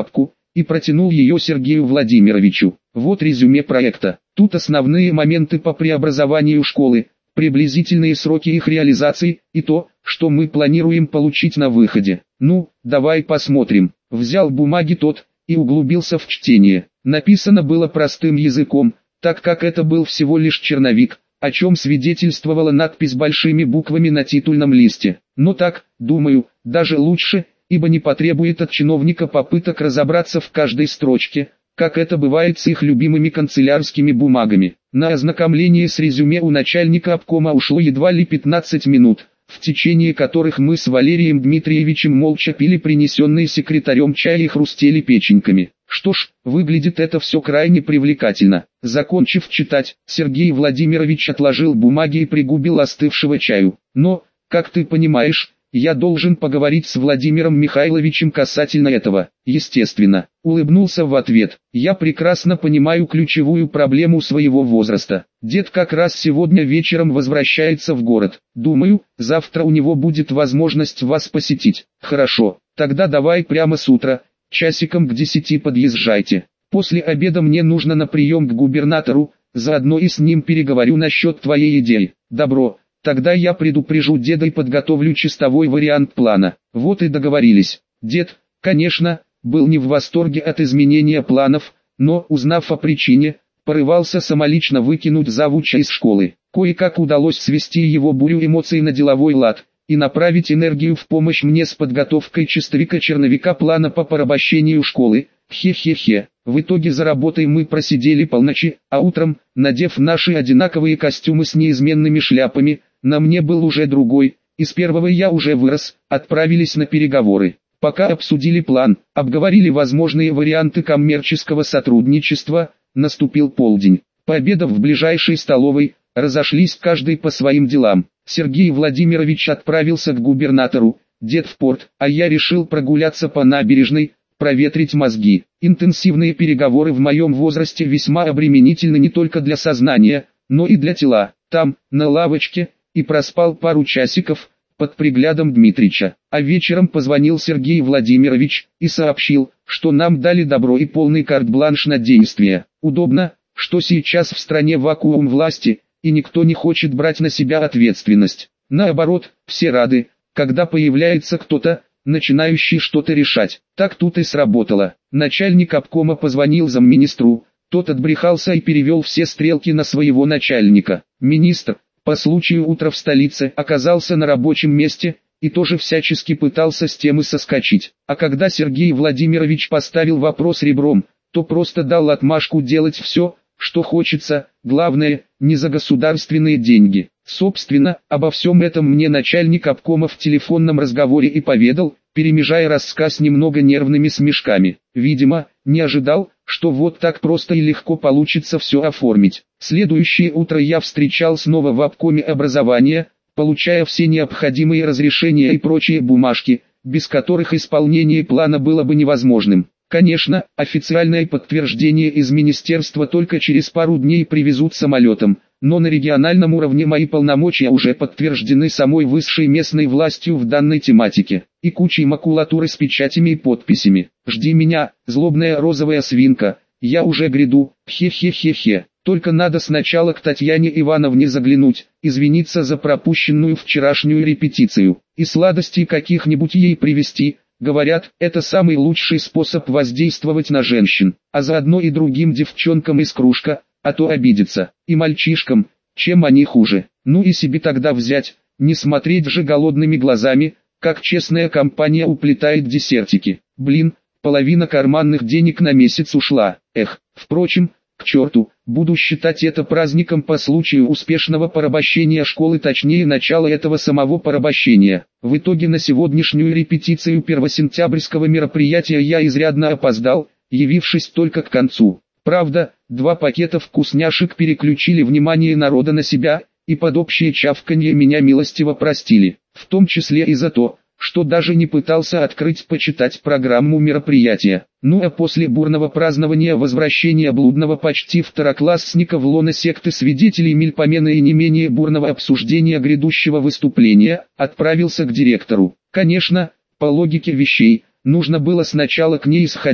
и протянул ее Сергею Владимировичу. Вот резюме проекта. Тут основные моменты по преобразованию школы, приблизительные сроки их реализации и то, что мы планируем получить на выходе. Ну, давай посмотрим. Взял бумаги тот и углубился в чтение. Написано было простым языком, так как это был всего лишь черновик, о чем свидетельствовала надпись большими буквами на титульном листе. Но так, думаю, даже лучше, ибо не потребует от чиновника попыток разобраться в каждой строчке, как это бывает с их любимыми канцелярскими бумагами. На ознакомление с резюме у начальника обкома ушло едва ли пятнадцать минут, в течение которых мы с Валерием Дмитриевичем молча пили принесенные секретарем чай и хрустели печеньками. Что ж, выглядит это все крайне привлекательно. Закончив читать, Сергей Владимирович отложил бумаги и пригубил остывшего чаю. Но, как ты понимаешь, я должен поговорить с Владимиром Михайловичем касательно этого. Естественно, улыбнулся в ответ. Я прекрасно понимаю ключевую проблему своего возраста. Дед как раз сегодня вечером возвращается в город. Думаю, завтра у него будет возможность вас посетить. Хорошо, тогда давай прямо с утра, часиком к десяти подъезжайте. После обеда мне нужно на прием к губернатору, заодно и с ним переговорю насчет твоей идеи. Добро. Тогда я предупрежу деда и подготовлю чистовой вариант плана. Вот и договорились. Дед, конечно, был не в восторге от изменения планов, но, узнав о причине, порывался самолично выкинуть завуча из школы. Кое-как удалось свести его бурю эмоций на деловой лад и направить энергию в помощь мне с подготовкой чистовика-черновика плана по порабощению школы. Хе-хе-хе. В итоге за работой мы просидели полночи, а утром, надев наши одинаковые костюмы с неизменными шляпами, на мне был уже другой, из первого я уже вырос, отправились на переговоры. Пока обсудили план, обговорили возможные варианты коммерческого сотрудничества, наступил полдень. Пообедав в ближайшей столовой, разошлись каждый по своим делам. Сергей Владимирович отправился к губернатору, дед в порт, а я решил прогуляться по набережной, проветрить мозги. Интенсивные переговоры в моем возрасте весьма обременительны не только для сознания, но и для тела. Там, на лавочке, и проспал пару часиков, под приглядом Дмитрича. А вечером позвонил Сергей Владимирович и сообщил, что нам дали добро и полный карт-бланш на действие. Удобно, что сейчас в стране вакуум власти, и никто не хочет брать на себя ответственность. Наоборот, все рады, когда появляется кто-то, начинающий что-то решать. Так тут и сработало. Начальник обкома позвонил замминистру, тот отбрехался и перевел все стрелки на своего начальника. Министр, по случаю утра в столице, оказался на рабочем месте, и тоже всячески пытался с темы соскочить. А когда Сергей Владимирович поставил вопрос ребром, то просто дал отмашку делать все, что хочется, главное, не за государственные деньги. Собственно, обо всем этом мне начальник обкома в телефонном разговоре и поведал, перемежая рассказ немного нервными смешками. Видимо, не ожидал, что вот так просто и легко получится все оформить. Следующее утро я встречал снова в обкоме образования, получая все необходимые разрешения и прочие бумажки, без которых исполнение плана было бы невозможным. Конечно, официальное подтверждение из министерства только через пару дней привезут самолетом, но на региональном уровне мои полномочия уже подтверждены самой высшей местной властью в данной тематике, и кучей макулатуры с печатями и подписями. Жди меня, злобная розовая свинка, я уже гряду, хе-хе-хе-хе. Только надо сначала к Татьяне Ивановне заглянуть, извиниться за пропущенную вчерашнюю репетицию, и сладостей каких-нибудь ей привезти. Говорят, это самый лучший способ воздействовать на женщин, а заодно и другим девчонкам из кружка, а то обидятся, и мальчишкам, чем они хуже. Ну и себе тогда взять, не смотреть же голодными глазами, как честная компания уплетает десертики. Блин, половина карманных денег на месяц ушла. Эх, впрочем, к черту, буду считать это праздником по случаю успешного порабощения школы, точнее начала этого самого порабощения. В итоге на сегодняшнюю репетицию первосентябрьского мероприятия я изрядно опоздал, явившись только к концу. Правда, два пакета вкусняшек переключили внимание народа на себя, и под общее чавканье меня милостиво простили, в том числе и за то, что даже не пытался открыть почитать программу мероприятия. Ну а после бурного празднования возвращения блудного почти второклассника в лоно секты свидетелей Мельпомена и не менее бурного обсуждения грядущего выступления, отправился к директору. Конечно, по логике вещей, нужно было сначала к ней сходить,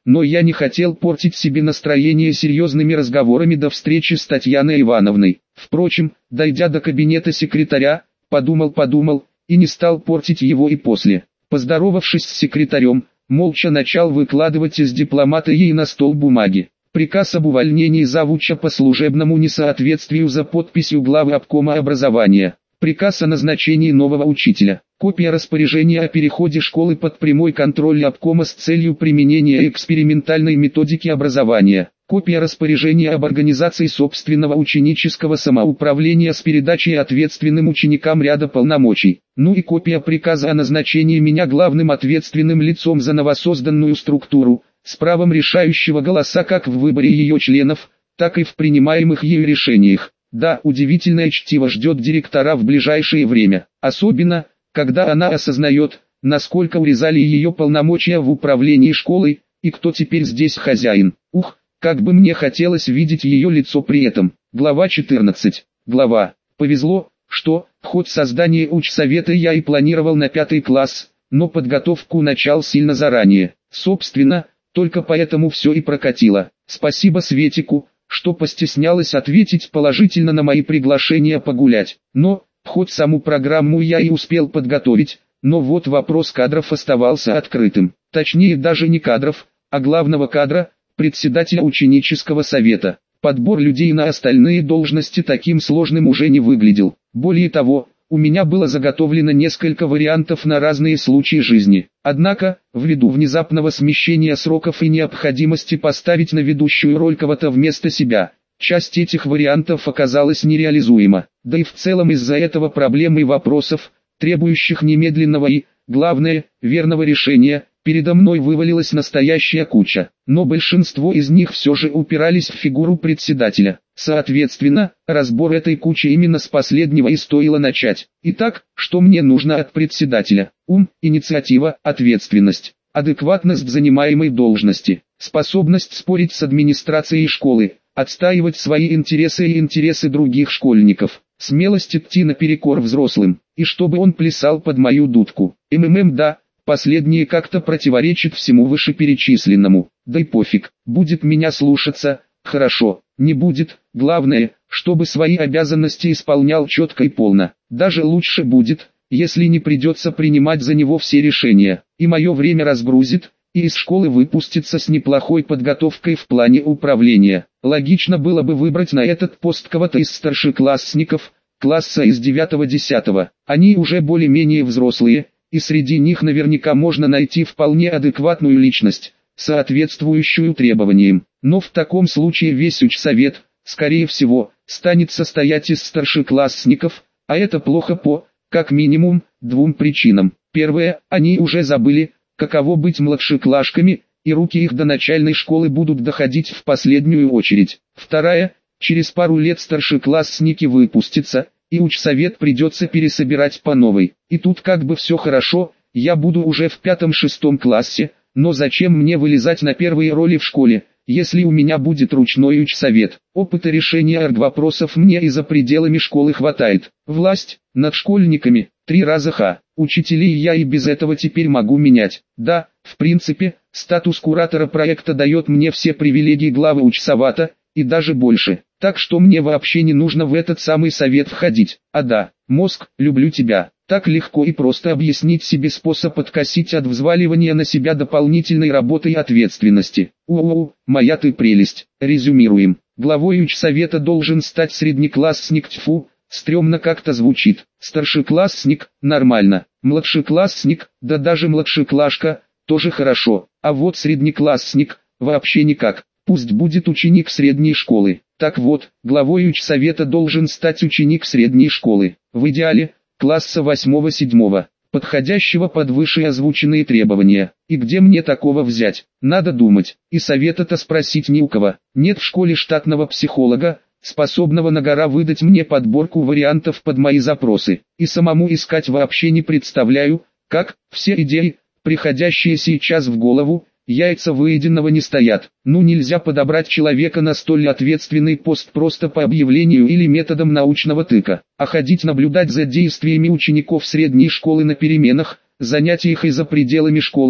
но я не хотел портить себе настроение серьезными разговорами до встречи с Татьяной Ивановной. Впрочем, дойдя до кабинета секретаря, подумал-подумал, и не стал портить его и после. Поздоровавшись с секретарем, молча начал выкладывать из дипломата ей на стол бумаги. Приказ об увольнении завуча по служебному несоответствию за подписью главы обкома образования. Приказ о назначении нового учителя. Копия распоряжения о переходе школы под прямой контроль обкома с целью применения экспериментальной методики образования. Копия распоряжения об организации собственного ученического самоуправления с передачей ответственным ученикам ряда полномочий. Ну и копия приказа о назначении меня главным ответственным лицом за новосозданную структуру, с правом решающего голоса как в выборе ее членов, так и в принимаемых ею решениях. Да, удивительное чтиво ждет директора в ближайшее время, особенно, когда она осознает, насколько урезали ее полномочия в управлении школой, и кто теперь здесь хозяин. Ух, как бы мне хотелось видеть ее лицо при этом. Глава четырнадцать. Глава. Повезло, что, хоть создание учсовета я и планировал на пятый класс, но подготовку начал сильно заранее. Собственно, только поэтому все и прокатило. Спасибо Светику, что постеснялась ответить положительно на мои приглашения погулять. Но, хоть саму программу я и успел подготовить, но вот вопрос кадров оставался открытым. Точнее даже не кадров, а главного кадра, председателя ученического совета. Подбор людей на остальные должности таким сложным уже не выглядел. Более того, у меня было заготовлено несколько вариантов на разные случаи жизни. Однако, ввиду внезапного смещения сроков и необходимости поставить на ведущую роль кого-то вместо себя, часть этих вариантов оказалась нереализуема. Да и в целом из-за этого проблем и вопросов, требующих немедленного и, главное, верного решения, передо мной вывалилась настоящая куча. Но большинство из них все же упирались в фигуру председателя. Соответственно, разбор этой кучи именно с последнего и стоило начать. Итак, что мне нужно от председателя? Ум, инициатива, ответственность, адекватность занимаемой должности, способность спорить с администрацией школы, отстаивать свои интересы и интересы других школьников, смелость идти наперекор взрослым, и чтобы он плясал под мою дудку. МММ да, последнее как-то противоречит всему вышеперечисленному, да и пофиг, будет меня слушаться, хорошо, не будет, главное, чтобы свои обязанности исполнял четко и полно, даже лучше будет, если не придется принимать за него все решения, и мое время разгрузит, и из школы выпустится с неплохой подготовкой в плане управления. Логично было бы выбрать на этот пост кого-то из старшеклассников, класса из девятого-десятого, они уже более-менее взрослые, и среди них наверняка можно найти вполне адекватную личность, соответствующую требованиям. Но в таком случае весь учсовет, скорее всего, станет состоять из старшеклассников, а это плохо по, как минимум, двум причинам. Первое, они уже забыли, каково быть младшеклашками, и руки их до начальной школы будут доходить в последнюю очередь. Вторая, через пару лет старшеклассники выпустятся, и учсовет придется пересобирать по новой. И тут как бы все хорошо, я буду уже в пятом-шестом классе, но зачем мне вылезать на первые роли в школе, если у меня будет ручной учсовет? Опыта решения оргвопросов мне и за пределами школы хватает. Власть над школьниками, три раза ха. Учителей я и без этого теперь могу менять. Да, в принципе, статус куратора проекта дает мне все привилегии главы учсовата, и даже больше. Так что мне вообще не нужно в этот самый совет входить. А да, мозг, люблю тебя. Так легко и просто объяснить себе способ откосить от взваливания на себя дополнительной работы и ответственности. У-у-у, моя ты прелесть. Резюмируем. Главой учсовета должен стать среднеклассник, тьфу, стрёмно как-то звучит. Старшеклассник, нормально. Младшеклассник, да даже младшеклашка, тоже хорошо. А вот среднеклассник, вообще никак. Пусть будет ученик средней школы. Так вот, главой учсовета должен стать ученик средней школы. В идеале, класса восьмого-седьмого, подходящего под вышеозвученные требования. И где мне такого взять? Надо думать. И совета-то спросить ни у кого. Нет в школе штатного психолога, способного на гора выдать мне подборку вариантов под мои запросы. И самому искать вообще не представляю, как, все идеи, приходящие сейчас в голову, яйца выеденного не стоят. Ну нельзя подобрать человека на столь ответственный пост просто по объявлению или методом научного тыка, а ходить наблюдать за действиями учеников средней школы на переменах, занятиях и за пределами школы,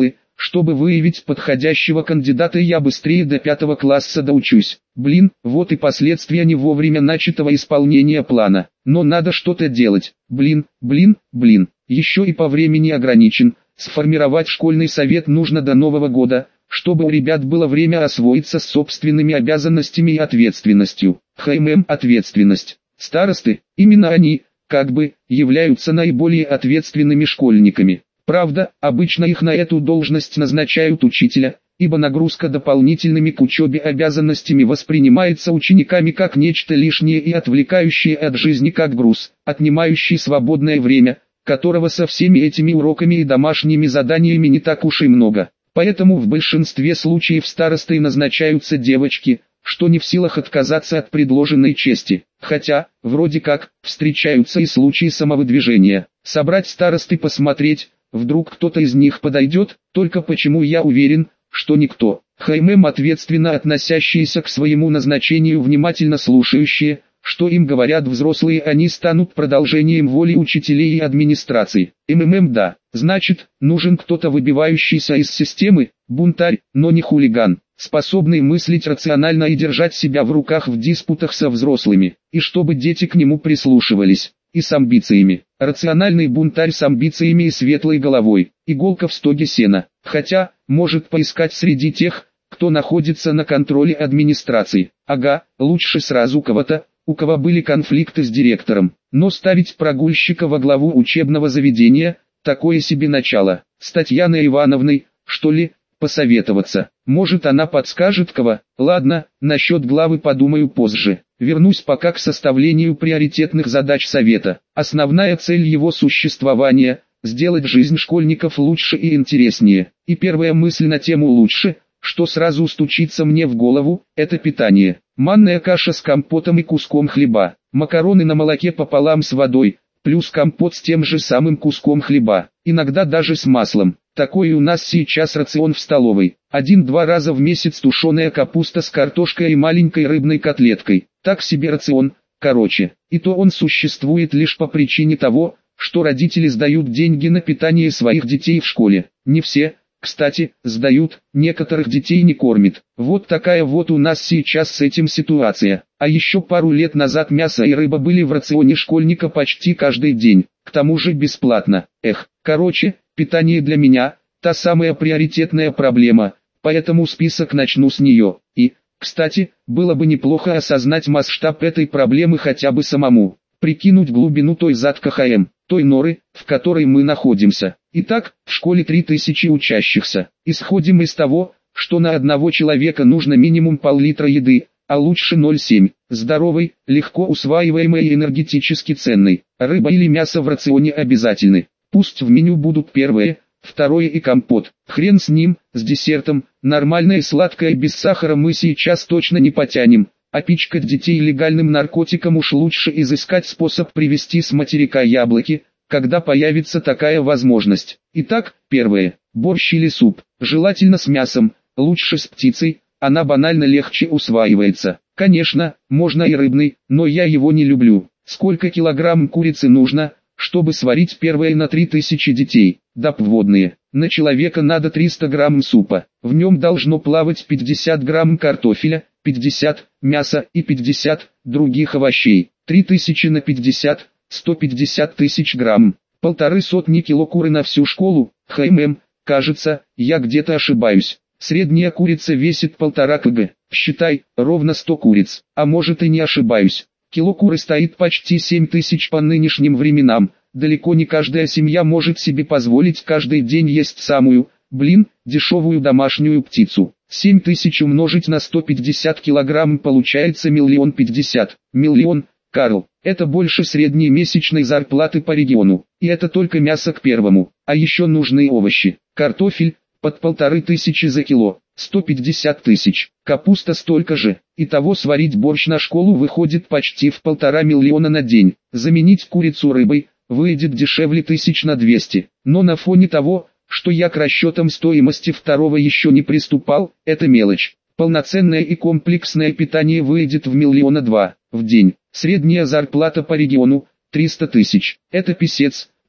Чтобы выявить подходящего кандидата, я быстрее до пятого класса доучусь. Блин, вот и последствия не вовремя начатого исполнения плана. Но надо что-то делать. Блин, блин, блин. Еще и по времени ограничен. Сформировать школьный совет нужно до Нового года, чтобы у ребят было время освоиться с собственными обязанностями и ответственностью. ХММ ответственность. Старосты, именно они, как бы, являются наиболее ответственными школьниками. Правда, обычно их на эту должность назначают учителя, ибо нагрузка дополнительными к учебе обязанностями воспринимается учениками как нечто лишнее и отвлекающее от жизни как груз, отнимающий свободное время, которого со всеми этими уроками и домашними заданиями не так уж и много. Поэтому в большинстве случаев старостой назначаются девочки, что не в силах отказаться от предложенной чести. Хотя, вроде как, встречаются и случаи самовыдвижения. Собрать старосты посмотреть, вдруг кто-то из них подойдет, только почему я уверен, что никто. ХММ ответственно относящиеся к своему назначению, внимательно слушающие, что им говорят взрослые, они станут продолжением воли учителей и администрации. МММ да, значит, нужен кто-то выбивающийся из системы, бунтарь, но не хулиган, способный мыслить рационально и держать себя в руках в диспутах со взрослыми, и чтобы дети к нему прислушивались, и с амбициями. Рациональный бунтарь с амбициями и светлой головой, иголка в стоге сена, хотя, может поискать среди тех, кто находится на контроле администрации. Ага, лучше сразу кого-то, у кого были конфликты с директором. Но ставить прогульщика во главу учебного заведения – такое себе начало. С Татьяной Ивановной, что ли, посоветоваться. Может, она подскажет кого? Ладно, насчет главы подумаю позже. Вернусь пока к составлению приоритетных задач совета. Основная цель его существования – сделать жизнь школьников лучше и интереснее. И первая мысль на тему «лучше», что сразу стучится мне в голову, это питание. Манная каша с компотом и куском хлеба, макароны на молоке пополам с водой, плюс компот с тем же самым куском хлеба, иногда даже с маслом. Такой у нас сейчас рацион в столовой. Один-два раза в месяц тушеная капуста с картошкой и маленькой рыбной котлеткой. Так себе рацион, короче. И то он существует лишь по причине того, что родители сдают деньги на питание своих детей в школе. Не все, кстати, сдают, некоторых детей не кормят. Вот такая вот у нас сейчас с этим ситуация. А еще пару лет назад мясо и рыба были в рационе школьника почти каждый день, к тому же бесплатно. Эх, короче, питание для меня – та самая приоритетная проблема, поэтому список начну с нее. И, кстати, было бы неплохо осознать масштаб этой проблемы хотя бы самому, прикинуть глубину той зад КХМ, той норы, в которой мы находимся. Итак, в школе три тысячи учащихся. Исходим из того, что на одного человека нужно минимум пол-литра еды, а лучше ноль целых семь десятых. Здоровой, легко усваиваемой и энергетически ценной. Рыба или мясо в рационе обязательны. Пусть в меню будут первое, второе и компот. Хрен с ним, с десертом. Нормальное сладкое без сахара мы сейчас точно не потянем. А пичкать детей легальным наркотиком уж лучше изыскать способ привезти с материка яблоки, когда появится такая возможность. Итак, первое. Борщ или суп. Желательно с мясом, лучше с птицей, она банально легче усваивается. Конечно, можно и рыбный, но я его не люблю. Сколько килограмм курицы нужно, чтобы сварить первое на три тысячи детей? Доп. Вводные. На человека надо триста грамм супа. В нем должно плавать пятьдесят грамм картофеля, пятьдесят мяса и пятьдесят других овощей. три тысячи на пятьдесят, сто пятьдесят тысяч грамм. Полторы сотни кило куры на всю школу. ХММ, кажется, я где-то ошибаюсь. Средняя курица весит полтора килограмма. Считай, ровно сто куриц. А может и не ошибаюсь. Кило куры стоит почти семь тысяч по нынешним временам. Далеко не каждая семья может себе позволить каждый день есть самую, блин, дешевую домашнюю птицу. семь тысяч умножить на сто пятьдесят килограмм получается миллион пятьдесят. Миллион, Карл, это больше средней месячной зарплаты по региону. И это только мясо к первому. А еще нужны овощи. Картофель, под полторы тысячи за кило. сто пятьдесят тысяч. Капуста столько же. Итого сварить борщ на школу выходит почти в полтора миллиона на день. Заменить курицу рыбой выйдет дешевле тысяч на двести. Но на фоне того, что я к расчетам стоимости второго еще не приступал, это мелочь. Полноценное и комплексное питание выйдет в миллиона два в день. Средняя зарплата по региону – триста тысяч. Это писец,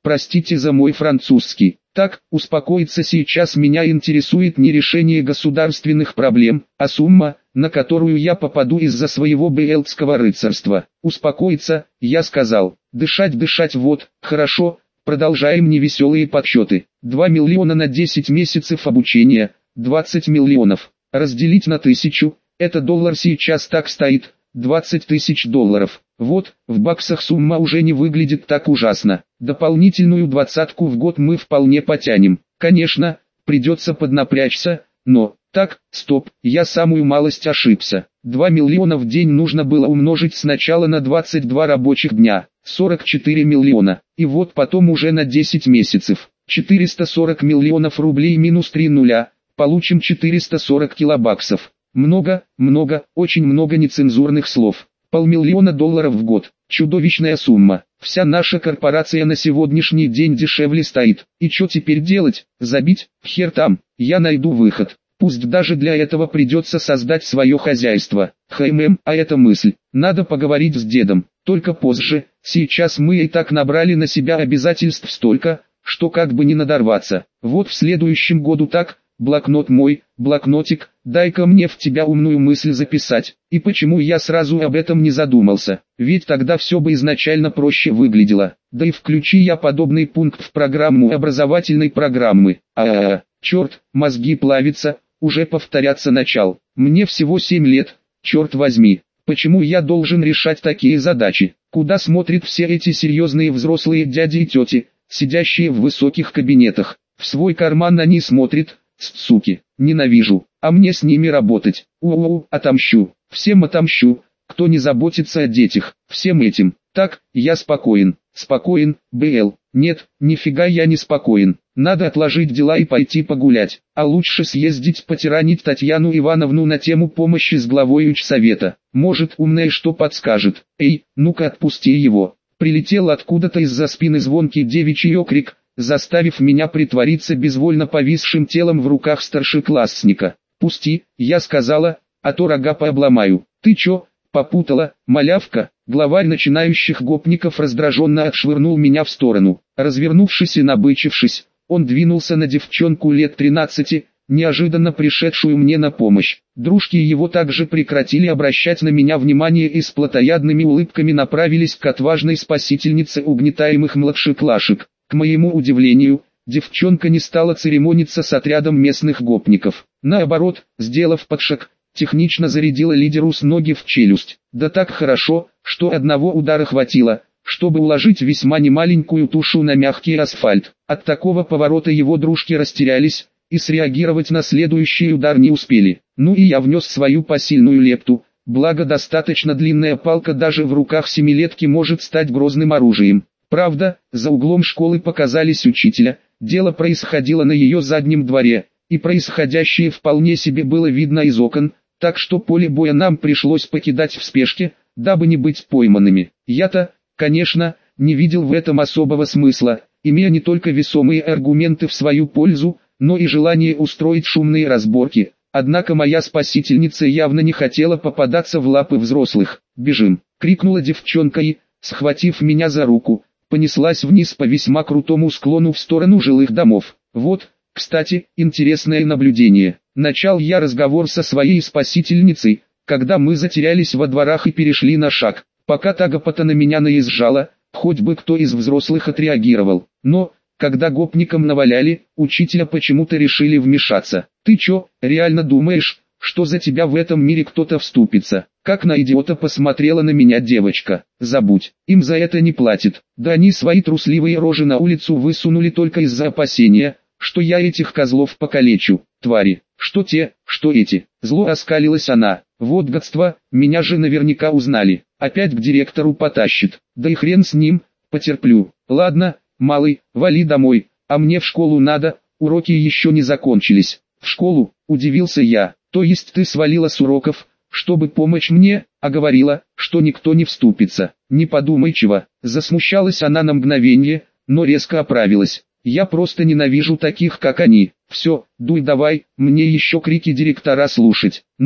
простите за мой французский. Так, успокоиться сейчас меня интересует не решение государственных проблем, а сумма, на которую я попаду из-за своего бейлтского рыцарства. Успокоиться, я сказал. Дышать, дышать, вот, хорошо, продолжаем невеселые подсчеты. два миллиона на десять месяцев обучения, двадцать миллионов. Разделить на тысячу, это доллар сейчас так стоит, двадцать тысяч долларов. Вот, в баксах сумма уже не выглядит так ужасно. Дополнительную двадцатку в год мы вполне потянем. Конечно, придется поднапрячься, но... Так, стоп, я самую малость ошибся. два миллиона в день нужно было умножить сначала на двадцать два рабочих дня, сорок четыре миллиона, и вот потом уже на десять месяцев. четыреста сорок миллионов рублей минус три нуля, получим четыреста сорок килобаксов. Много, много, очень много нецензурных слов. Полмиллиона долларов в год. Чудовищная сумма. Вся наша корпорация на сегодняшний день дешевле стоит. И что теперь делать? Забить? Хер там. Я найду выход. Пусть даже для этого придется создать свое хозяйство. Хм, а это мысль. Надо поговорить с дедом. Только позже. Сейчас мы и так набрали на себя обязательств столько, что как бы не надорваться. Вот в следующем году так... Блокнот мой, блокнотик, дай-ка мне в тебя умную мысль записать. И почему я сразу об этом не задумался? Ведь тогда все бы изначально проще выглядело. Да и включи я подобный пункт в программу образовательной программы. А-а-а, черт, мозги плавятся, уже повторяться начал. Мне всего семь лет, черт возьми. Почему я должен решать такие задачи? Куда смотрят все эти серьезные взрослые дяди и тети, сидящие в высоких кабинетах? В свой карман они смотрят. Суки, ненавижу, а мне с ними работать. У-у-у, отомщу, всем отомщу, кто не заботится о детях, всем этим. Так, я спокоен, спокоен, БЛ. Нет, нифига я не спокоен. Надо отложить дела и пойти погулять. А лучше съездить потиранить Татьяну Ивановну на тему помощи с главой учсовета. Может, умная что подскажет. Эй, ну-ка отпусти его. Прилетел откуда-то из-за спины звонкий девичий окрик, заставив меня притвориться безвольно повисшим телом в руках старшеклассника. «Пусти», я сказала, «а то рога пообломаю». «Ты чё, попутала, малявка?» Главарь начинающих гопников раздраженно отшвырнул меня в сторону. Развернувшись и набычившись, он двинулся на девчонку лет тринадцати, неожиданно пришедшую мне на помощь. Дружки его также прекратили обращать на меня внимание и с плотоядными улыбками направились к отважной спасительнице угнетаемых младшеклашек. К моему удивлению, девчонка не стала церемониться с отрядом местных гопников. Наоборот, сделав подшаг, технично зарядила лидеру с ноги в челюсть. Да так хорошо, что одного удара хватило, чтобы уложить весьма немаленькую тушу на мягкий асфальт. От такого поворота его дружки растерялись, и среагировать на следующий удар не успели. Ну и я внес свою посильную лепту, благо достаточно длинная палка даже в руках семилетки может стать грозным оружием. Правда, за углом школы показались учителя, дело происходило на ее заднем дворе, и происходящее вполне себе было видно из окон, так что поле боя нам пришлось покидать в спешке, дабы не быть пойманными. Я-то, конечно, не видел в этом особого смысла, имея не только весомые аргументы в свою пользу, но и желание устроить шумные разборки, однако моя спасительница явно не хотела попадаться в лапы взрослых. «Бежим!» — крикнула девчонка и, схватив меня за руку, понеслась вниз по весьма крутому склону в сторону жилых домов. Вот, кстати, интересное наблюдение. Начал я разговор со своей спасительницей, когда мы затерялись во дворах и перешли на шаг. Пока та гопота на меня наезжала, хоть бы кто из взрослых отреагировал. Но, когда гопникам наваляли, учителя почему-то решили вмешаться. «Ты чё, реально думаешь, что за тебя в этом мире кто-то вступится?» Как на идиота посмотрела на меня девочка. «Забудь, им за это не платят. Да они свои трусливые рожи на улицу высунули только из-за опасения, что я этих козлов покалечу. Твари, что те, что эти». Зло оскалилась она. «Вот гадство, меня же наверняка узнали. Опять к директору потащит. Да и хрен с ним, потерплю. Ладно, малый, вали домой, а мне в школу надо, уроки еще не закончились». «В школу?» – удивился я. «То есть ты свалила с уроков, чтобы помочь мне, а говорила, что никто не вступится?» «Не подумай чего». Засмущалась она на мгновение, но резко оправилась. «Я просто ненавижу таких, как они. Все, дуй давай, мне еще крики директора слушать». «Ну,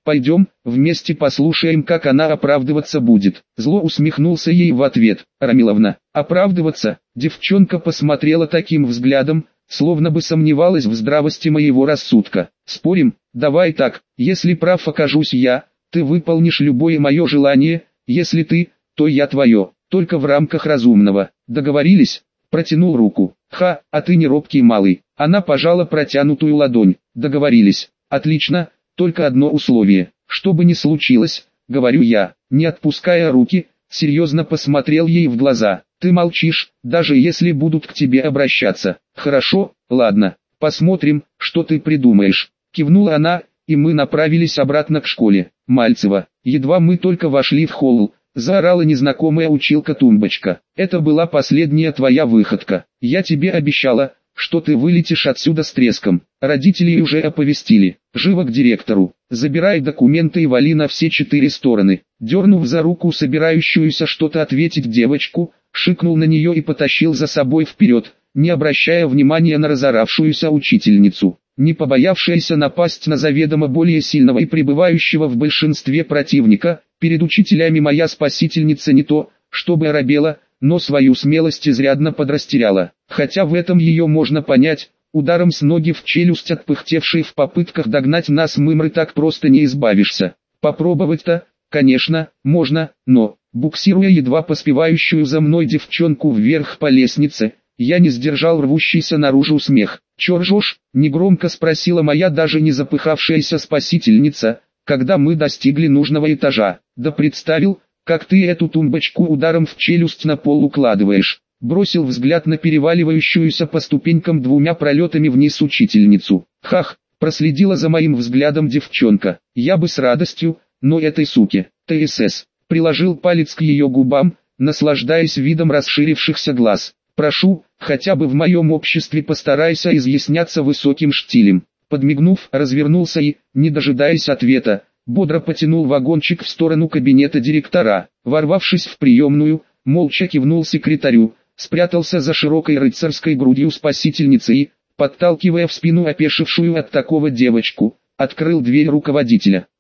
Пойдем, вместе послушаем, как она оправдываться будет. Зло усмехнулся ей в ответ. Рамиловна, оправдываться? Девчонка посмотрела таким взглядом, словно бы сомневалась в здравости моего рассудка. Спорим? Давай так, если прав окажусь я, ты выполнишь любое мое желание, если ты, то я твое, только в рамках разумного. Договорились? Протянул руку. Ха, а ты не робкий малый. Она пожала протянутую ладонь. Договорились. Отлично, только одно условие. Что бы ни случилось, говорю я, не отпуская руки, серьезно посмотрел ей в глаза. Ты молчишь, даже если будут к тебе обращаться. Хорошо, ладно, посмотрим, что ты придумаешь. Кивнула она, и мы направились обратно к школе. Мальцева, едва мы только вошли в холл, заорала незнакомая училка Тумбочка. Это была последняя твоя выходка. Я тебе обещала, что ты вылетишь отсюда с треском. Родителей уже оповестили. Живо к директору. Забирай документы и вали на все четыре стороны. Дернув за руку собирающуюся что-то ответить девочку, шикнул на нее и потащил за собой вперед, не обращая внимания на разоравшуюся учительницу. Не побоявшаяся напасть на заведомо более сильного и пребывающего в большинстве противника, перед учителями моя спасительница не то, чтобы оробела, но свою смелость изрядно подрастеряла. Хотя в этом ее можно понять, ударом с ноги в челюсть отпыхтевшей в попытках догнать нас мымры так просто не избавишься. Попробовать-то, конечно, можно, но, буксируя едва поспевающую за мной девчонку вверх по лестнице, я не сдержал рвущийся наружу смех. «Чё ржёшь?» — негромко спросила моя даже не запыхавшаяся спасительница, когда мы достигли нужного этажа. «Да представил, как ты эту тумбочку ударом в челюсть на пол укладываешь». Бросил взгляд на переваливающуюся по ступенькам двумя пролетами вниз учительницу. «Хах!» — проследила за моим взглядом девчонка. «Я бы с радостью, но этой суке, ТСС». Приложил палец к ее губам, наслаждаясь видом расширившихся глаз. «Прошу, хотя бы в моем обществе постарайся изъясняться высоким штилем». Подмигнув, развернулся и, не дожидаясь ответа, бодро потянул вагончик в сторону кабинета директора. Ворвавшись в приемную, молча кивнул секретарю, спрятался за широкой рыцарской грудью спасительницы и, подталкивая в спину опешившую от такого девочку, открыл дверь руководителя.